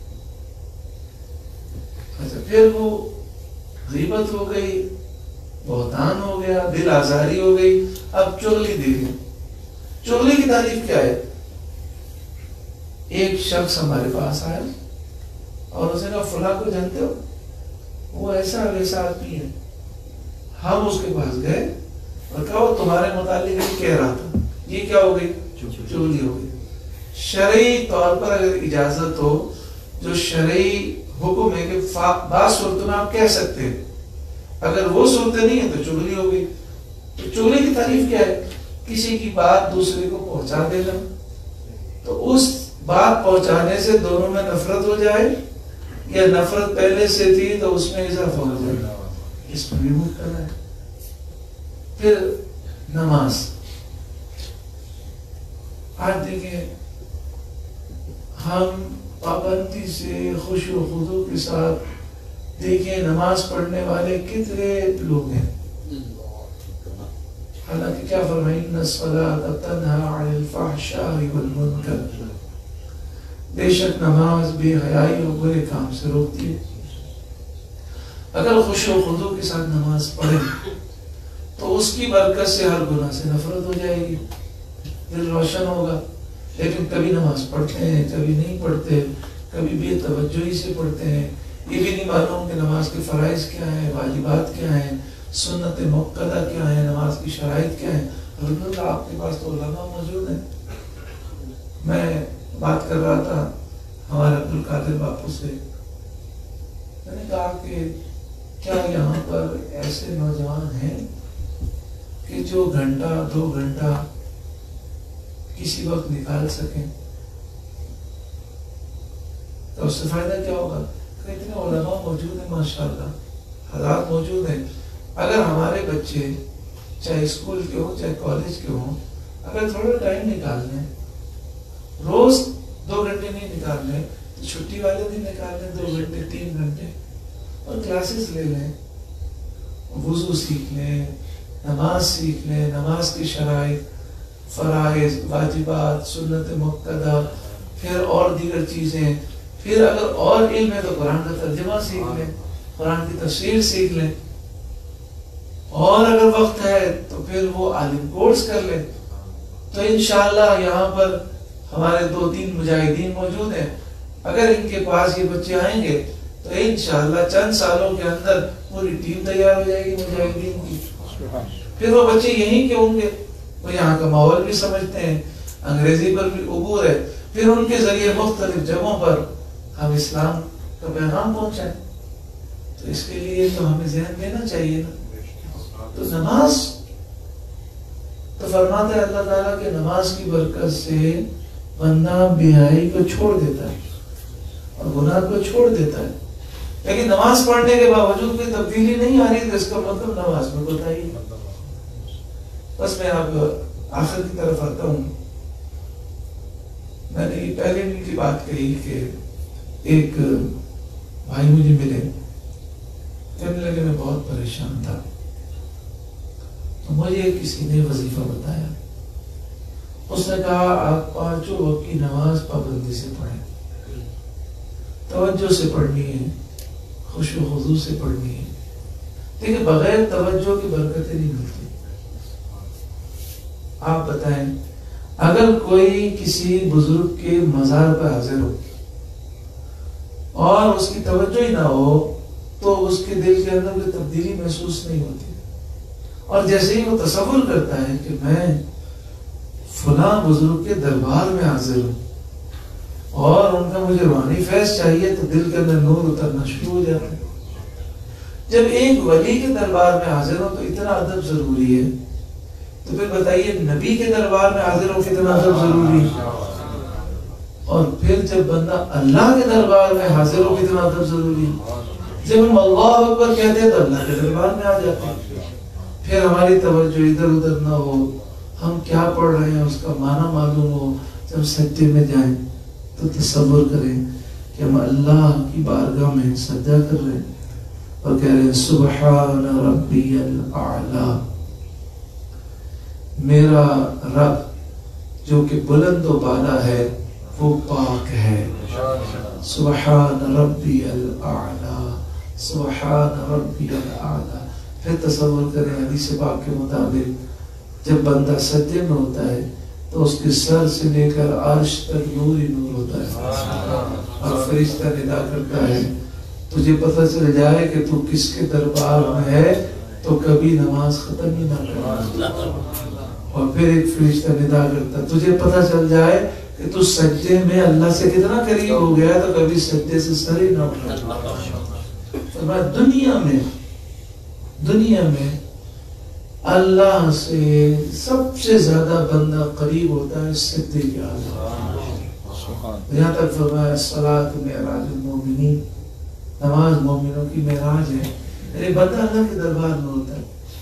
اچھا پھر وہ غیبت ہو گئی، بہتان ہو گیا، دل آزاری ہو گئی. اب چغلی دی گئی. چغلی کی تعریف کیا ہے؟ ایک شخص ہمارے پاس آیا اور اسے کہا فلاں کو جانتے ہو، وہ ایسا ویسا آدمی ہے. ہم اس کے پاس گئے اور کہا وہ تمہارے متعلق یہ کہہ رہا تھا. یہ کیا ہو گئی؟ چغلی ہو گئی. شرعی طور پر اگر اجازت ہو، جو شرعی حکم ہے کہ بعض صورتوں میں آپ کہہ سکتے ہیں، اگر وہ صورتیں نہیں ہیں تو چغلی ہو گئی. تو چغلی کی تعریف کیا ہے؟ کسی کی بات دوسرے کو پہنچا دینا، تو اس بات پہنچانے سے دونوں میں نفرت ہو جائے یا نفرت پہلے سے تھی تو اس میں اضافہ ہو جائے، اس میں بھی مبتلا ہے. پھر نماز. آج دیکھیں ہم پابندی سے خوش و خضوع کے ساتھ دیکھیں نماز پڑھنے والے کتنے لوگ ہیں. حالانکہ کیا فرمایا ان الصلاۃ تنہی عن الفحشاء والمنکر، بے شک نماز بے حیائی اور برے کام سے روکتی ہے. اگر خوش و خضوع کے ساتھ نماز پڑھیں تو اس کی برکت سے ہر گناہ سے نفرت ہو جائے گی، دل روشن ہوگا. لیکن کبھی نماز پڑھتے ہیں کبھی نہیں پڑھتے، کبھی بے توجہی سے پڑھتے ہیں. یہ بھی نہیں معلوم کہ نماز کے فرائض کیا ہیں، واجبات کیا ہیں، سنت مؤکدہ کیا ہیں، نماز کی شرائط کیا ہیں. الحمدللہ آپ کے پاس تو علماء موجود ہیں. میں بات کر رہا تھا ہمارے عبدالقادر باپو سے، میں نے کہا کہ کیا یہاں پر ایسے نوجوان ہیں کہ جو گھنٹہ 2 گھنٹہ کسی وقت نکال سکیں؟ تو اس سے فائدہ کیا ہوگا؟ کہ اتنے علماء موجود ہیں، ماشاءاللہ حضرات موجود ہیں. اگر ہمارے بچے چاہے اسکول کے ہوں چاہے کالج کے ہوں، اگر تھوڑا ٹائم نکال لیں، روز 2 گھنٹے نہیں نکال لیں، چھٹی والے دن نکال لیں 2 گھنٹے 3 گھنٹے، اور کلاسز لے لیں، وضو سیکھ لیں، نماز سیکھ لیں، نماز کی شرائط، فرائض، واجبات، سنت مؤکدہ، پھر اور دیگر چیزیں، پھر اگر اور علم ہے تو قرآن کا ترجمہ سیکھ لیں، قرآن کی تفسیر سیکھ لیں، اور اگر وقت ہے تو پھر وہ عالم کورس کر لیں۔ تو انشاءاللہ یہاں پر ہمارے 2-3 مجاہدین موجود ہیں، اگر ان کے پاس یہ بچے آئیں گے تو انشاءاللہ چند سالوں کے اندر پوری ٹیم تیار ہو جائے گی مجاہدین کی۔ پھر وہ بچے یہیں کے ہوں گے، وہ یہاں کا ماحول بھی سمجھتے ہیں، انگریزی پر بھی عبور ہے، پھر ان کے ذریعے مختلف جگہوں پر ہم اسلام کا پیغام پہنچائیں۔ تو اس کے لیے تو ہمیں ذہن دینا چاہیے نا۔ تو نماز تو فرماتا ہے اللہ تعالیٰ کہ نماز کی برکت سے بندہ بیائی کو چھوڑ دیتا ہے اور گناہ کو چھوڑ دیتا ہے، لیکن نماز پڑھنے کے باوجود کوئی تبدیلی نہیں آ رہی، تو اس کا مطلب نماز میں بتائیے۔ بس میں آپ آخر کی طرف آتا ہوں۔ میں نے یہ پہلے دن کی بات کہی کہ ایک بھائی مجھے ملے، کہنے لگے میں بہت پریشان تھا، تو مجھے کسی نے وظیفہ بتایا۔ اس نے کہا آپ 5 وقت کی نماز پابندی سے پڑھیں، توجہ سے پڑھنی ہے، خشوع و خضوع سے پڑھنی ہے، لیکن بغیر توجہ کی برکتیں نہیں ملتی۔ آپ بتائیں اگر کوئی کسی بزرگ کے مزار پر حاضر ہو اور اس کی توجہ ہی نہ ہو تو اس کے دل کے اندر کوئی تبدیلی محسوس نہیں ہوتی، اور جیسے ہی وہ تصور کرتا ہے کہ میں فلاں بزرگ کے دربار میں حاضر ہوں اور ان کا مجھے روحانی فیض چاہیے، تو دل کے اندر نور اترنا شروع ہو جاتا ہے۔ جب ایک ولی کے دربار میں حاضر ہو تو اتنا ادب ضروری ہے، تو پھر بتائیے نبی کے دربار میں حاضر ہو کتنا ادب ضروری ہے، اور پھر جب بندہ اللہ کے دربار میں حاضر ہو کتنا ادب ضروری ہے۔ جب ہم اللہ اکبر کہتے ہیں تو اللہ کے دربار میں آ جاتے ہیں، پھر ہماری توجہ ادھر ادھر نہ ہو، ہم کیا پڑھ رہے ہیں اس کا معنی معلوم ہو، جب سجدے میں جائیں تو تصور کریں کہ ہم اللہ کی بارگاہ میں سجدہ کر رہے ہیں اور کہہ رہے ہیں سبحان ربی الاعلی، میرا رب جو کہ بلند و بالا ہے وہ پاک ہے، سبحان ربی الاعلی، سبحان ربی الاعلی۔ پھر تصور کریں حدیث پاک کے مطابق جب بندہ سجدے میں ہوتا ہے تو اس کے سر سے لے کر عرش تک نور ہی نور ہوتا ہے، اور فرشتہ ندا کرتا ہے تجھے پتہ چل جائے کہ تو کس کے دربار میں ہے تو کبھی نماز ختم ہی نہ کرنا، اور پھر ایک فرشتہ ندا کرتا تجھے پتہ چل جائے کہ تو سجدے میں اللہ سے کتنا قریب ہو گیا تو کبھی سجدے سے سر ہی نہ اٹھا۔ دنیا میں اللہ سے سب سے زیادہ بندہ قریب ہوتا ہے سجدے کے حالت۔ یہاں تک فرمایا الصلاۃ معراج المومنین، نماز مومنوں کی معراج ہے، یعنی بندہ اللہ کے دربار میں ہوتا ہے۔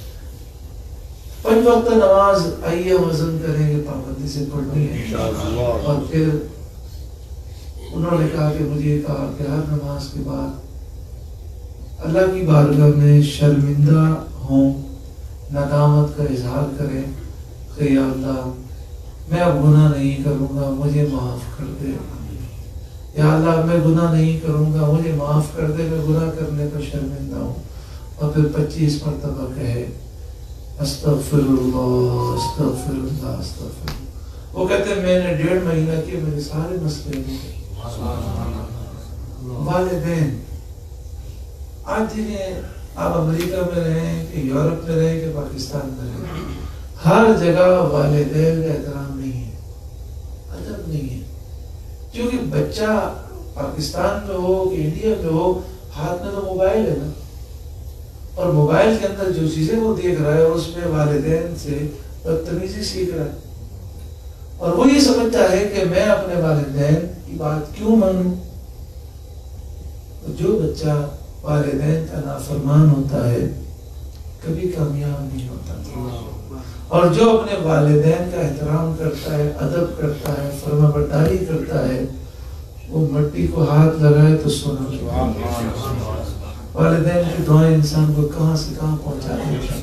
5 وقت نماز آئیے وزن کریں گے، پابندی سے پڑھنی ہے۔ اور پھر انہوں نے کہا کہ مجھے کہا کہ ہر نماز کے بعد اللہ کی بارگاہ میں شرمندہ ہوں، ندامت کا اظہار کریں کہ یا اللہ میں اب گناہ نہیں کروں گا، مجھے معاف کر دے، یا اللہ میں گناہ نہیں کروں گا، مجھے معاف کر دے، میں گناہ کرنے پر شرمندہ ہوں۔ اور پھر 25 مرتبہ کہے استغفر اللہ استغفر اللہ استغفر اللہ۔ وہ کہتے ہیں میں نے 1.5 مہینہ کیا، میرے سارے مسئلے ہو۔ والدین آج جنہیں آپ امریکہ میں رہیں کہ یورپ میں رہیں کہ پاکستان میں رہیں، ہر جگہ والدین کا احترام نہیں ہے، ادب نہیں ہے، کیونکہ بچہ پاکستان میں ہو کہ انڈیا میں ہو، ہاتھ میں تو موبائل ہے نا، اور موبائل کے اندر جو چیزیں وہ دیکھ رہا ہے اس میں والدین سے بدتمیزی سیکھ رہا ہے، اور وہ یہ سمجھتا ہے کہ میں اپنے والدین کی بات کیوں مانوں۔ جو بچہ والدین کا نافرمان ہوتا ہے کبھی کامیاب نہیں ہوتا، اور جو اپنے والدین کا احترام کرتا ہے، ادب کرتا ہے، فرما برداری کرتا ہے، وہ مٹی کو ہاتھ لگائے تو سونا۔ والدین کی دعائیں انسان کو کہاں سے کہاں پہنچا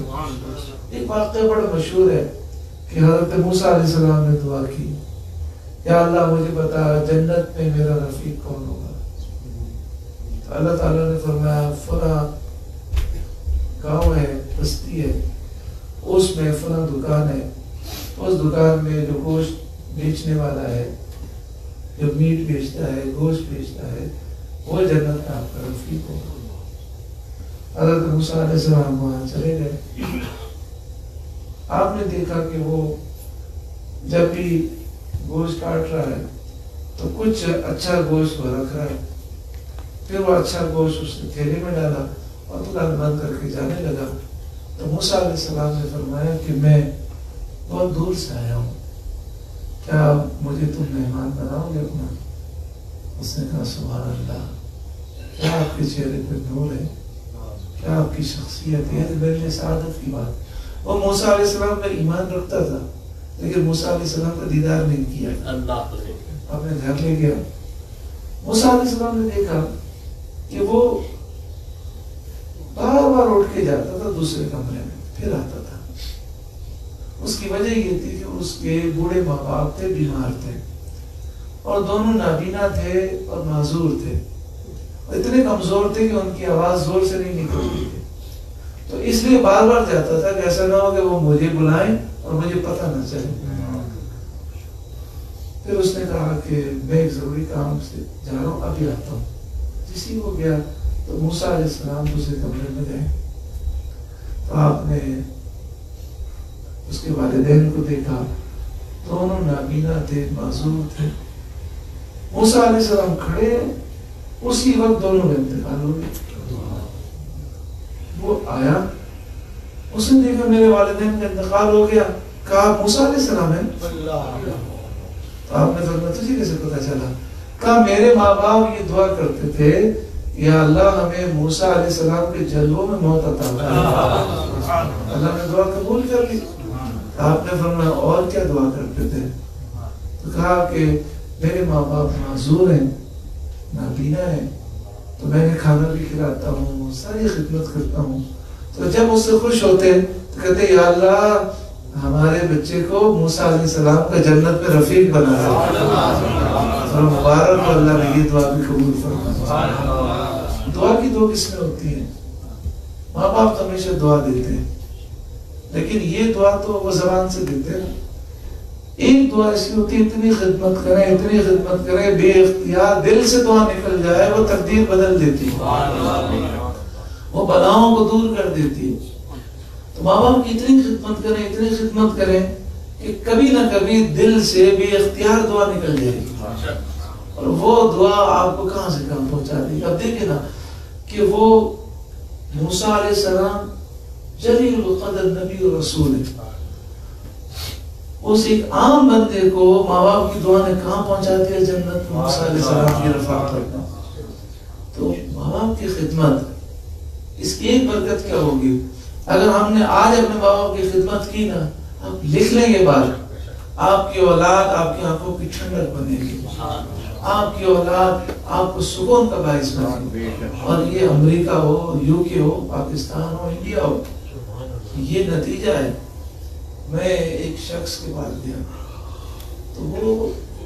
دیتی۔ ایک واقعہ بڑا مشہور ہے کہ حضرت موسیٰ علیہ السلام نے دعا کی یا اللہ مجھے بتا جنت میں میرا رفیق کون ہوگا؟ تو اللہ تعالیٰ نے فرمایا فلاں گاؤں ہے، بستی ہے، اس میں فلاں دکان ہے، اس دکان میں جو گوشت بیچنے والا ہے، جو میٹ بیچتا ہے، گوشت بیچتا ہے، وہ جنت میں آپ کا رفیق ہوگا۔ حضرت موسیٰ علیہ السلام وہاں چلے گئے۔ آپ نے دیکھا کہ وہ جب بھی گوشت کاٹ رہا ہے تو کچھ اچھا گوشت وہ رکھ رہا ہے، پھر وہ اچھا گوشت اس نے تھیلے میں ڈالا اور دکان بند کر کے جانے لگا۔ تو موسیٰ علیہ السلام نے فرمایا کہ میں بہت دور سے آیا ہوں، کیا مجھے تم مہمان بناؤ گے اپنا؟ اس نے کہا سبحان اللہ، کیا آپ کے چہرے پہ نور ہے، کیا آپ کی شخصیت ہے، میرے لیے سعادت کی بات۔ وہ موسیٰ علیہ السلام پہ ایمان رکھتا تھا لیکن موسیٰ علیہ السلام کا دیدار نہیں کیا، اپنے گھر لے گیا۔ موسیٰ علیہ السلام نے دیکھا کہ وہ بار بار اٹھ کے جاتا تھا دوسرے کمرے میں، پھر آتا تھا۔ اس کی وجہ یہ تھی کہ اس کے بوڑھے ماں باپ تھے، بیمار تھے اور دونوں نابینا تھے اور معذور تھے، اتنے کمزور تھے کہ ان کی آواز زور سے نہیں نکلتی تھی، تو اس لیے بار بار جاتا تھا کہ ایسا نہ ہو کہ وہ مجھے بلائیں اور مجھے پتہ نہ چلے۔ پھر اس نے کہا کہ میں ایک ضروری کام سے جا رہا ہوں، ابھی آتا ہوں۔ جیسے وہ گیا تو موسیٰ علیہ السلام دوسرے کمرے میں گئے تو آپ نے اس کے والدین کو دیکھا، دونوں نابینا تھے، معذور تھے۔ موسیٰ علیہ السلام کھڑے، اسی وقت دونوں کا انتقال ہو گیا۔ وہ آیا، اس نے دیکھا میرے والدین کا انتقال ہو گیا، کہا موسیٰ علیہ السلام ہے؟ تو آپ نے فرمایا تجھے کیسے پتا چلا؟ کہا میرے ماں باپ یہ دعا کرتے تھے یا اللہ ہمیں موسیٰ علیہ السلام کے جلووں میں موت عطا فرما۔ اللہ نے دعا قبول کر لی۔ آپ نے فرمایا اور کیا دعا کرتے تھے؟ تو کہا کہ میرے ماں باپ معذور ہیں، نابینا ہے، تو میں نے کھانا بھی کھلاتا ہوں، ساری خدمت کرتا ہوں، تو جب اس سے خوش ہوتے تو کہتے یا اللہ ہمارے بچے کو موسیٰ علیہ السلام کا جنت میں رفیق بنا ہے۔ اور مبارک ہو، اللہ نے یہ دعا بھی قبول فرمایا۔ دعا کی دو قسمیں ہوتی ہیں، ماں باپ تو ہمیشہ دعا دیتے ہیں لیکن یہ دعا تو وہ زبان سے دیتے ہیں۔ ایک دعا ایسی ہوتی ہے اتنی خدمت کریں، اتنی خدمت کریں، بے اختیار دل سے دعا نکل جائے، وہ تقدیر بدل دیتی ہے، وہ بلاؤں کو دور کر دیتی ہے۔ تو ماں باپ کی اتنی خدمت کریں، اتنی خدمت کریں کہ کبھی نہ کبھی دل سے بے اختیار دعا نکل جائے گی اور وہ دعا آپ کو کہاں سے کہاں پہنچا دے گی۔ اب دیکھیں نا کہ وہ موسیٰ علیہ السلام جلیل القدر نبی و رسول ہے، اس ایک عام بندے کو ماں باپ کی دعا نے کہاں پہنچا دیا؟ جنت۔ موسیٰ علیہ السلام کی رفاقت کرنا، تو ماں باپ کی خدمت، اس کی ایک برکت کیا ہوگی؟ اگر ہم نے آج اپنے ماں باپ کی خدمت کی نا، آپ لکھ لیں گے بات، آپ کی اولاد آپ کی آنکھوں کی ٹھنڈک بنے گی، آپ کی اولاد آپ کو سکون کا باعث بنے گی۔ اور یہ امریکہ ہو، یو کے ہو، پاکستان ہو، انڈیا ہو، یہ نتیجہ ہے۔ میں ایک شخص کے پاس گیا تو وہ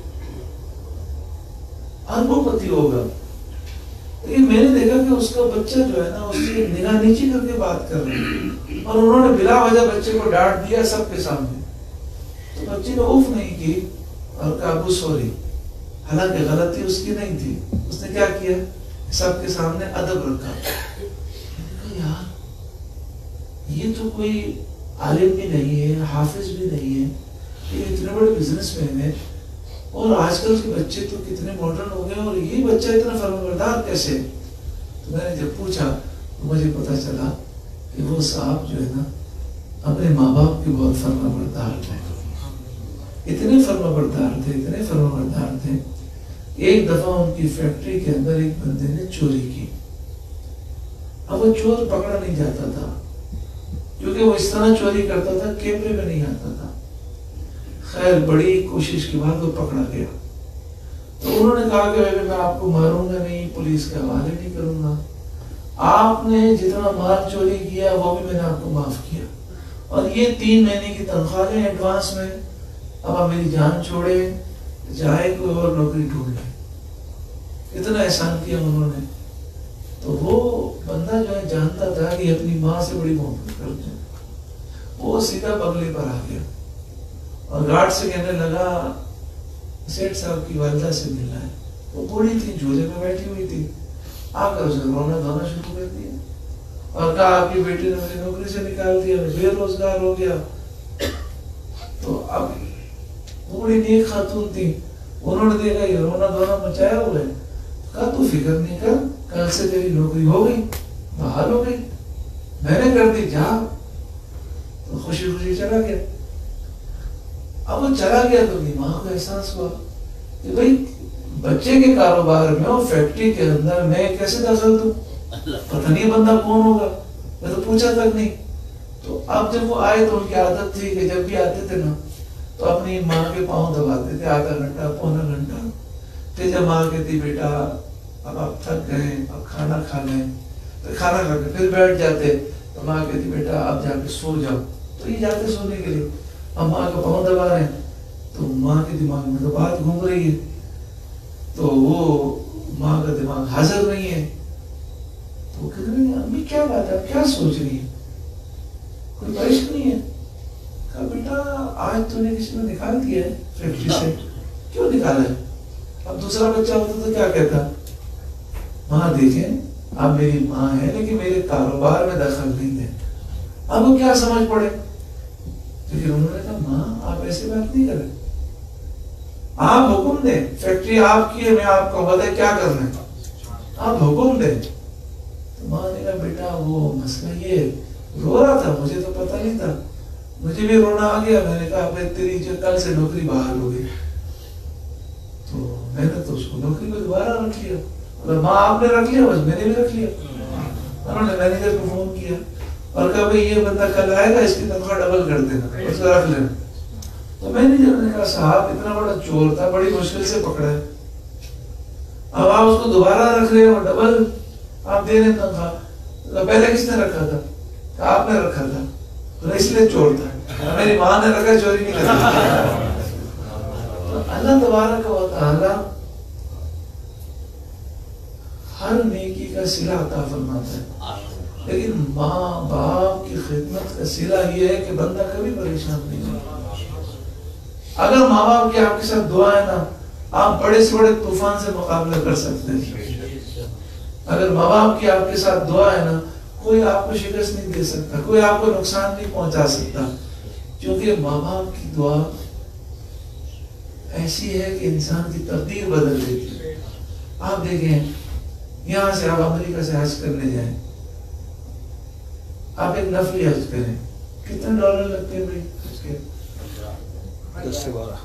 اربوں پتی ہوگا، لیکن میں نے دیکھا کہ اس کا بچہ جو ہے نا اس سے نگاہ نیچی کر کے بات کر رہے ہیں اور انہوں نے بلا وجہ بچے کو ڈانٹ دیا سب کے سامنے۔ تو بچے نے اوف نہیں کی اور کہا ابو سوری، حالانکہ غلطی اس کی نہیں تھی، اس نے کیا کیا؟ سب کے سامنے ادب رکھا۔ یار یہ تو کوئی عالم بھی نہیں ہے، حافظ بھی نہیں ہے، یہ اتنے بڑے بزنس مین ہے، اور آج کل کے بچے تو کتنے ماڈرن ہو گئے اور یہ بچہ اتنا فرمانبردار کیسے؟ تو میں نے جب پوچھا تو مجھے پتا چلا کہ وہ صاحب جو ہے نا اپنے ماں باپ کے بہت فرمانبردار تھے، اتنے فرمانبردار تھے، اتنے فرمانبردار تھے۔ ایک دفعہ ان کی فیکٹری کے اندر ایک بندے نے چوری کی، اب وہ چور پکڑا نہیں جاتا تھا کیونکہ وہ اس طرح چوری کرتا تھا کیمرے میں نہیں آتا تھا۔ خیر بڑی کوشش کے بعد وہ پکڑا گیا تو انہوں نے کہا کہ میں آپ کو ماروں گا نہیں، پولیس کے حوالے نہیں کروں گا، آپ نے جتنا مال چوری کیا وہ بھی میں نے آپ کو معاف کیا، اور یہ 3 مہینے کی تنخواہ لیں ایڈوانس میں، اب آپ میری جان چھوڑے، جائے کوئی اور نوکری ڈھونڈ لے. اتنا احسان کیا انہوں نے. تو وہ بندہ جو ہے جانتا تھا کہ اپنی ماں سے بڑی محبت کرتے ہیں. وہ سیدھا بنگلے پر آ گیا اور گارڈ سے کہنے لگا سیٹھ صاحب کی والدہ سے ملنا ہے. وہ بوڑھی تھی, جھولے میں بیٹھی ہوئی تھی. آ کر اسے رونا دھونا شروع کر دیا اور کہا آپ کی بیٹی نے مجھے نوکری سے نکال دیا, میں بے روزگار ہو گیا. تو اب بوڑھی نیک خاتون تھی, انہوں نے دیکھا یہ رونا دھونا مچایا ہوا ہے. کہا تو فکر نہیں کر, کل سے تیری نوکری ہو گئی, بحال ہو گئی, میں نے کر دی, جا. تو خوشی خوشی چلا گیا. اب وہ چلا گیا تو ماں کو احساس ہوا کہ بھائی بچے کے کاروبار میں اور فیکٹری کے اندر میں کیسے دخل دوں, پتہ نہیں بندہ کون ہوگا, میں تو پوچھا تک نہیں. تو اب جب وہ آئے تو ان کی عادت تھی کہ جب بھی آتے تھے نا تو اپنی ماں کے پاؤں دباتے تھے آدھا گھنٹہ پونا گھنٹہ. پھر جب ماں کہتی بیٹا اب آپ تھک گئے, اب کھانا کھا لیں, تو کھانا کھا کے پھر بیٹھ جاتے. تو ماں کہتی بیٹا اب جا کے سو جاؤ. تو یہ جاتے سونے کے لیے, اب ماں کا پاؤں دبا رہے ہیں. تو ماں کے دماغ میں تو بات گھوم رہی ہے, تو وہ ماں کا دماغ حاضر نہیں ہے. تو کہتے ہیں امی کیا بات ہے, کیا سوچ رہی ہے, کوئی بارش نہیں ہے. کہا بیٹا آج تو نے کسی نے نکال دیا ہے فیکٹری سے. کیوں نکالا ہے؟ اب دوسرا بچہ ہوتا تو کیا کہتا, ماں دیکھیں آپ میری ماں ہے لیکن میرے کاروبار میں دخل نہیں دیں. اب وہ کیا سمجھ پڑے. لیکن انہوں نے کہا ماں آپ ایسے بات نہیں کریں, آپ حکم دیں, فیکٹری آپ کی ہے, میں آپ کو بتائیں کیا کرنا ہے, آپ حکم دیں. تو ماں نے کہا بیٹا وہ مسئلہ یہ رو رہا تھا, مجھے تو پتہ نہیں تھا, مجھے بھی رونا آ گیا. میں نے کہا تیری جو کل سے نوکری بحال ہو گئی. تو میں نے تو اس کو نوکری پہ دوبارہ رکھ لیا. ماں آپ نے رکھ لیا, بس میں نے بھی رکھ لیا. انہوں نے مینیجر کو فون کیا اور کہا بھائی یہ بندہ کل آئے گا, اس کی تنخواہ ڈبل کر دینا, اس کو رکھ لینا. تو مینیجر نے کہا صاحب اتنا بڑا چور تھا, بڑی مشکل سے پکڑا ہے, اب آپ اس کو دوبارہ رکھ رہے اور ڈبل آپ دے رہے ہیں تنخواہ. پہلے کس نے رکھا تھا؟ آپ نے رکھا تھا, اس لیے چور تھا, میری ماں نے رکھا, چوری نہیں کرتا. اللہ تبارک و تعالی ہر نیکی کا صلہ عطا فرماتا ہے, لیکن ماں باپ کی خدمت کا صلہ یہ ہے کہ بندہ کبھی پریشان نہیں ہوگا. اگر ماں باپ کی آپ کے ساتھ دعا ہے نا, آپ بڑے سے بڑے طوفان سے مقابلہ کر سکتے ہیں. اگر ماں باپ کی آپ کے ساتھ دعا ہے نا, کوئی آپ کو شکست نہیں دے سکتا, کوئی آپ کو نقصان نہیں پہنچا سکتا, کیونکہ ماں باپ کی دعا ایسی ہے کہ انسان کی تقدیر بدل دیتی ہے. آپ دیکھیں یہاں سے آپ امریکہ سے حج کرنے جائیں, آپ ایک نفلی حج کریں, کتنے ڈالر لگتے ہیں بھائی حج کے؟
10 سے 12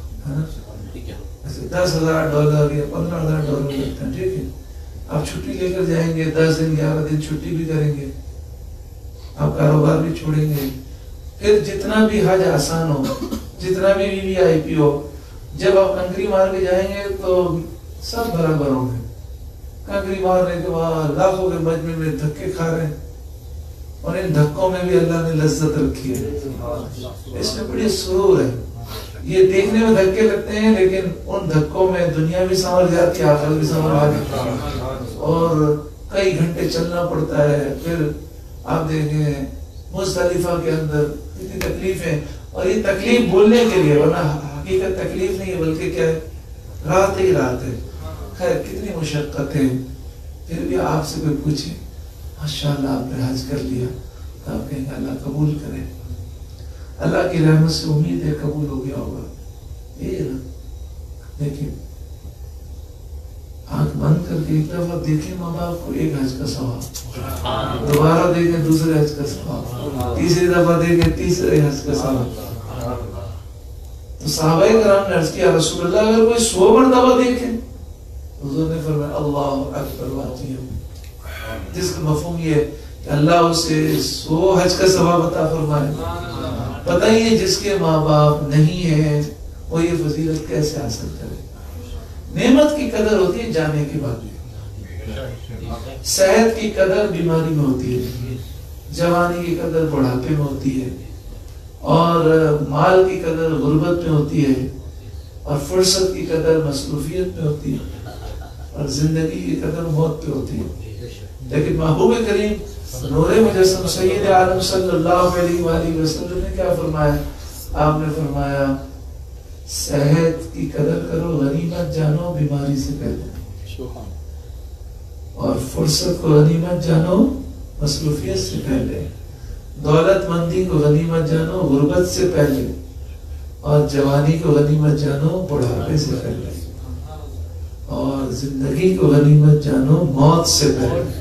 $10,000 یا $15,000 لگتے ہیں. ٹھیک ہے, آپ چھٹی لے کر جائیں گے, 10 دن 11 دن چھٹی بھی کریں گے, آپ کاروبار بھی چھوڑیں گے. پھر جتنا بھی حج آسان ہو, جتنا بھی VIP ہو, جب آپ کنکری مار کے جائیں گے تو سب برابر ہوں گے. کنکری مارنے کے بعد لاکھوں کے مجمع میں دھکے کھا رہے ہیں, اور ان دھکوں میں بھی اللہ نے لذت رکھی ہے, اس میں بڑی سرور ہے. یہ دیکھنے میں دھکے لگتے ہیں لیکن ان دھکوں میں دنیا بھی سنور جاتی ہے, آخرت بھی سنور آتی ہے, اور کئی گھنٹے چلنا پڑتا ہے. پھر آپ دیکھیں مزدلفہ کے اندر کتنی تکلیفیں, اور یہ تکلیف بولنے کے لیے, ورنہ حقیقت تکلیف نہیں ہے بلکہ کیا ہے, رات ہی رات ہے. خیر کتنی مشقت ہے. پھر بھی آپ سے کوئی پوچھے ماشاءاللہ آپ نے حج کر لیا, تو آپ کہیں گے اللہ قبول کرے, اللہ کی رحمت سے امید ہے قبول ہو گیا ہوگا. یہ نا دیکھیں, آنکھ بند کر کے ایک دفعہ دیکھیں ماں باپ کو, ایک حج کا ثواب, دوبارہ دیکھیں دوسرے حج کا ثواب, تیسری دفعہ دیکھیں تیسرے حج کا ثواب. تو صحابہ کرام نے عرض کیا رسول اللہ اگر کوئی 100 مرتبہ دیکھے, حضور نے فرمایا اللہ اکبر واطیہ, جس کا مفہوم یہ ہے کہ اللہ اسے 100 حج کا ثواب عطا فرمائے. پتہ ہی ہے جس کے ماں باپ نہیں ہے وہ یہ فضیلت کیسے حاصل کرے. نعمت کی قدر ہوتی ہے جانے کے بعد, صحت کی قدر بیماری میں ہوتی ہے, جوانی کی قدر بڑھاپے میں ہوتی ہے, اور مال کی قدر غربت میں ہوتی ہے, اور فرصت کی قدر مصروفیت میں ہوتی ہے اور زندگی کی قدر موت پہ ہوتی ہے. لیکن محبوب کریم نور مجسم سید عالم صلی اللہ علیہ وآلہ وسلم نے کیا فرمایا؟ آپ نے فرمایا صحت کی قدر کرو، غنیمت جانو بیماری سے پہلے، اور فرصت کو غنیمت جانو مصروفیت سے پہلے، دولت مندی کو غنیمت جانو غربت سے پہلے، اور جوانی کو غنیمت جانو بڑھاپے سے پہلے، اور زندگی کو غنیمت جانو موت سے پہلے.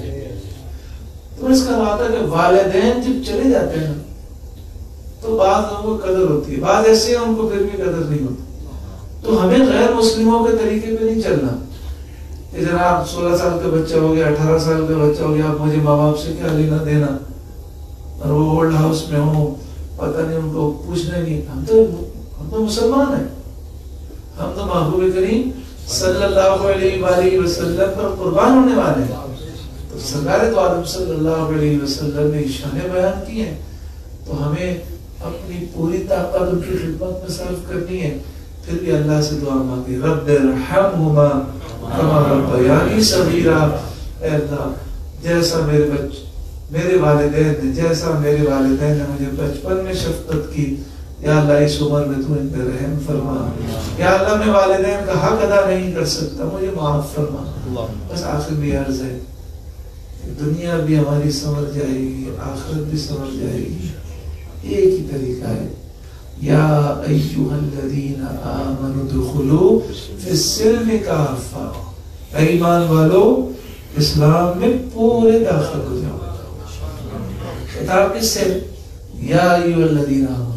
تو اس کا بات ہے کہ والدین جب چلے جاتے ہیں تو بعض لوگوں کو قدر ہوتی ہے، بعض ایسے ہیں ان کو پھر بھی قدر نہیں ہوتی. تو ہمیں غیر مسلموں کے طریقے پہ نہیں چلنا کہ جناب 16 سال کا بچہ ہو گیا، 18 سال کا بچہ ہو گیا، اب مجھے ماں باپ سے کیا لینا دینا، اور وہ اولڈ ہاؤس میں ہوں، پتہ نہیں ان کو پوچھنا نہیں. ہم تو مسلمان ہیں، ہم تو محبوب کریم صلی اللہ علیہ وآلہ وسلم پر قربان ہونے والے ہیں. تو سرکار تو عالم صلی اللہ علیہ وسلم نے شان بیان کی ہیں، تو ہمیں اپنی پوری طاقت ان کی خدمت میں صرف کرنی ہے. پھر بھی اللہ سے دعا مانگی رب ارحمہما کما ربیانی صغیرا. اے اللہ جیسا میرے والدین نے مجھے بچپن میں شفقت کی، یا اللہ اس عمر میں تو ان پہ رحم فرما. یا اللہ میں والدین کا حق ادا نہیں کر سکتا، مجھے معاف فرما. بس آخر بھی عرض ہے کہ دنیا بھی ہماری سمجھ جائے گی، آخرت بھی سمجھ جائے گی. ایک ہی طریقہ ہے، یا ایھا الذین آمنوا ادخلوا فی السلم کافہ. اے ایمان والو اسلام میں پورے داخل ہو جاؤ. خطاب کس سے؟ یا ایھا الذین آمنوا،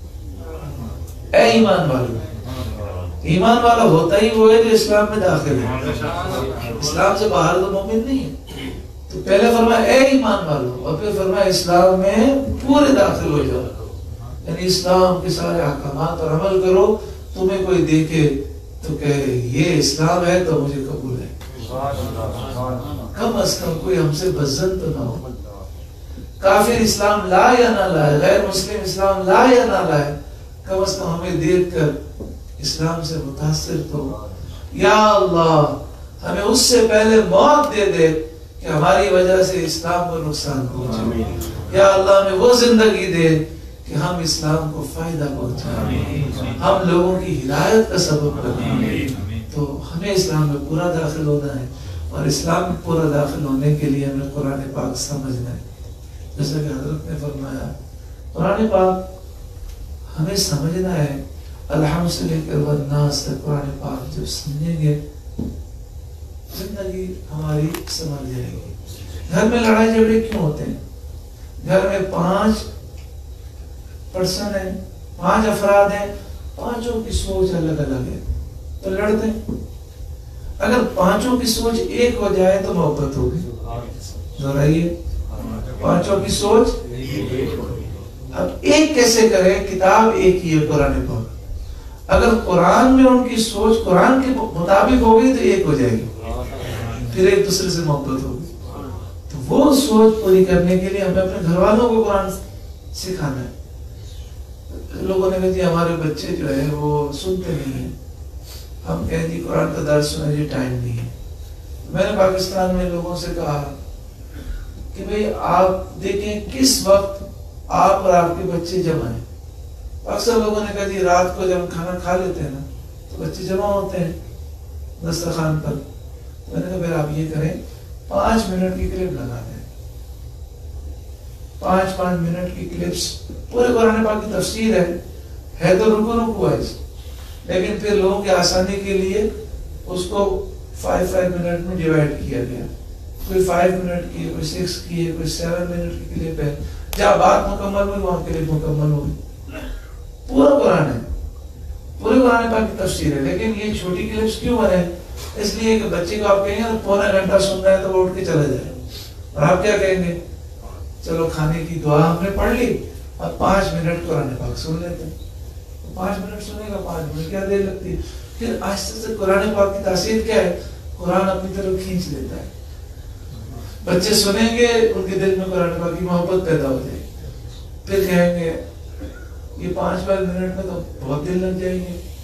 اے ایمان والو. ایمان والا ہوتا ہی وہ ہے جو اسلام میں داخل ہے، اسلام سے باہر تو مومن نہیں ہے. تو پہلے فرمایا اے ایمان والو، اور پھر فرمایا اسلام میں پورے داخل ہو جاؤ. یعنی اسلام کے سارے احکامات پر عمل کرو. تمہیں کوئی دیکھے تو کہے یہ اسلام ہے تو مجھے قبول ہے. کم از کم کوئی ہم سے بزن تو نہ ہو. کافر اسلام لا یا نہ لائے، غیر مسلم اسلام لا یا نہ لائے، کم از کم ہمیں دیکھ کر اسلام سے متاثر تو. یا اللہ ہمیں اس سے پہلے موت دے دے کہ ہماری وجہ سے اسلام کو نقصان پہنچے. یا اللہ ہمیں وہ زندگی دے کہ ہم اسلام کو فائدہ پہنچائیں، ہم لوگوں کی ہدایت کا سبب بنیں. تو ہمیں اسلام میں پورا داخل ہونا ہے، اور اسلام میں پورا داخل ہونے کے لیے ہمیں قرآن پاک سمجھنا ہے. جیسا کہ حضرت نے فرمایا قرآن پاک ہمیں سمجھنا ہے. الحمد سے لے کر والناس تک قرآن پاک جب سمجھیں گے زندگی ہماری سمجھ جائے گی. گھر میں لڑائی جھگڑے کیوں ہوتے ہیں؟ گھر میں 5 پرسن ہیں، 5 افراد ہیں، 5 کی سوچ الگ الگ ہے تو لڑتے ہیں. اگر 5 کی سوچ ایک ہو جائے تو محبت ہوگی. دہرائیے، 5 کی سوچ. اب ایک کیسے کرے؟ کتاب ایک ہی ہے قرآن پاک. اگر قرآن میں ان کی سوچ قرآن کے مطابق ہوگی تو ایک ہو جائے گی، پھر ایک دوسرے سے محبت ہوگی. تو وہ سوچ پوری کرنے کے لیے ہمیں اپنے گھر والوں کو قرآن سکھانا ہے. لوگوں نے کہا جی ہمارے بچے جو ہے وہ سنتے نہیں ہیں. ہم کہیں جی قرآن کا درس سنیں جی ٹائم نہیں ہے. میں نے پاکستان میں لوگوں سے کہا کہ بھئی آپ دیکھیں کس وقت آپ اور آپ کے بچے جمع ہیں. اکثر لوگوں نے کہا جی رات کو جب کھانا کھا لیتے ہیں نا تو بچے جمع ہوتے ہیں دسترخوان پر. میں نے کہا پھر آپ یہ کریں 5 منٹ کی کلپ لگا دیں. 5 منٹ کی کلپس پورے قرآن پاک کی تفسیر ہے تو رکو وائز، لیکن پھر لوگوں کی آسانی کے لیے اس کو 5 منٹ میں ڈیوائڈ کیا گیا. کوئی 5 منٹ کی ہے، کوئی 6 کی ہے، کوئی 7 منٹ کی کلپ ہے. جہاں بات مکمل ہوئی وہاں کلپ مکمل ہوئی. پورا قرآن ہے، پورے قرآن پاک کی تفسیر ہے. لیکن یہ چھوٹی کلپس کیوں بنے؟ اس لیے کہ بچے کو آپ کہیں گے پونا گھنٹہ سننا ہے تو وہ اٹھ کے چلا جائے. اور آپ کیا کہیں گے؟ چلو کھانے کی دعا ہم نے پڑھ لی، اب 5 منٹ قرآن پاک سن لیتے ہیں. 5 منٹ سنے گا، 5 منٹ کیا دیر لگتی ہے. پھر آہستہ سے قرآن پاک کی تاثیر کیا ہے؟ قرآن اپنی طرف کھینچ لیتا ہے. بچے سنیں گے، ان کے دل میں قرآن پاک کی محبت پیدا ہو جائے گی. پھر کہیں گے یہ 5 منٹ میں تو بہت دل لگ جائیں گے،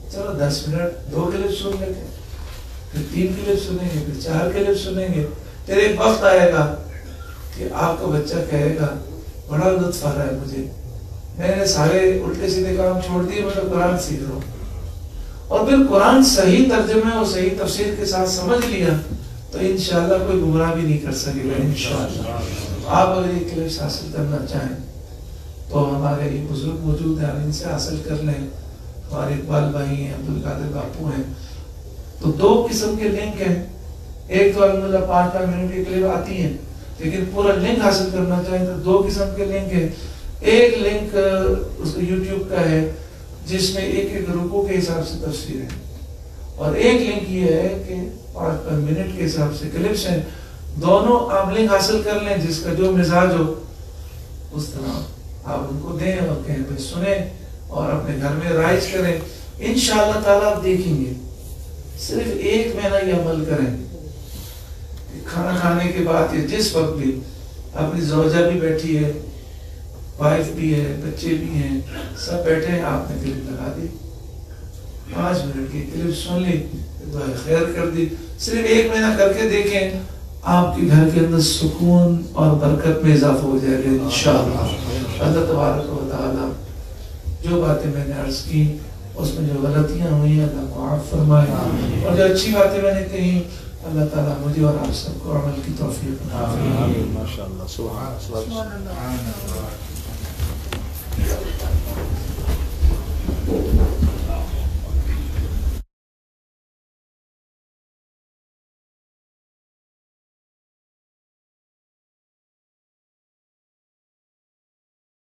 چلو 10 منٹ 2 کلپ سن لیتے ہیں، پھر 3 کلپ سنیں گے، پھر 4 کلپ سنیں گے. پھر ایک وقت آئے گا کہ آپ کا بچہ کہے گا بڑا لطف آ رہا ہے مجھے، میں نے سارے الٹے سیدھے کام چھوڑ دیے، میں تو قرآن سیکھ رہا ہوں. اور پھر قرآن صحیح ترجمے اور صحیح تفسیر کے ساتھ سمجھ لیا تو انشاءاللہ کوئی گمراہ بھی نہیں کر سکے گا انشاءاللہ. آپ اگر یہ کلپس حاصل کرنا چاہیں تو ہمارے یہ بزرگ موجود ہیں، ان سے حاصل کر لیں. ہمارے اقبال بھائی ہیں، عبدالقادر باپو ہیں. تو 2 قسم کے لنک ہیں. ایک تو الحمدللہ 5 منٹ کی کلپ آتی ہیں، لیکن پورا لنک حاصل کرنا چاہیں تو 2 قسم کے لنک ہیں. ایک لنک اس کو یوٹیوب کا ہے جس میں ایک رکوع کے حساب سے تفسیر ہے، اور ایک لنک یہ ہے کہ 5 منٹ کے حساب سے کلپس ہیں. دونوں آپ لنک حاصل کر لیں، جس کا جو مزاج ہو اس طرح آپ ان کو دیں اور کہیں پہ سنیں اور اپنے گھر میں رائج کریں. انشاءاللہ تعالیٰ آپ دیکھیں گے صرف 1 مہینہ یہ عمل کریں، کھانا کھانے کے بعد یا جس وقت بھی اپنی زوجہ بھی بیٹھی ہے، وائف بھی ہے، بچے بھی ہیں، سب بیٹھے ہیں، آپ نے کلپ لگا دی، 5 منٹ کی کلپ سن لی، دعائے خیر کر دی. صرف 1 مہینہ کر کے دیکھیں، آپ کے گھر کے اندر سکون اور برکت میں اضافہ ہو جائے گا انشاءاللہ. اللہ تبارک و تعالی جو باتیں میں نے عرض کی اس میں جو غلطیاں ہوئی ہیں اللہ معاف فرمائے، اور جو اچھی باتیں میں نے کہی اللہ تعالیٰ مجھے اور آپ سب کو عمل کی توفیق عطا فرمائے.
ماشاءاللہ. سبحان اللہ.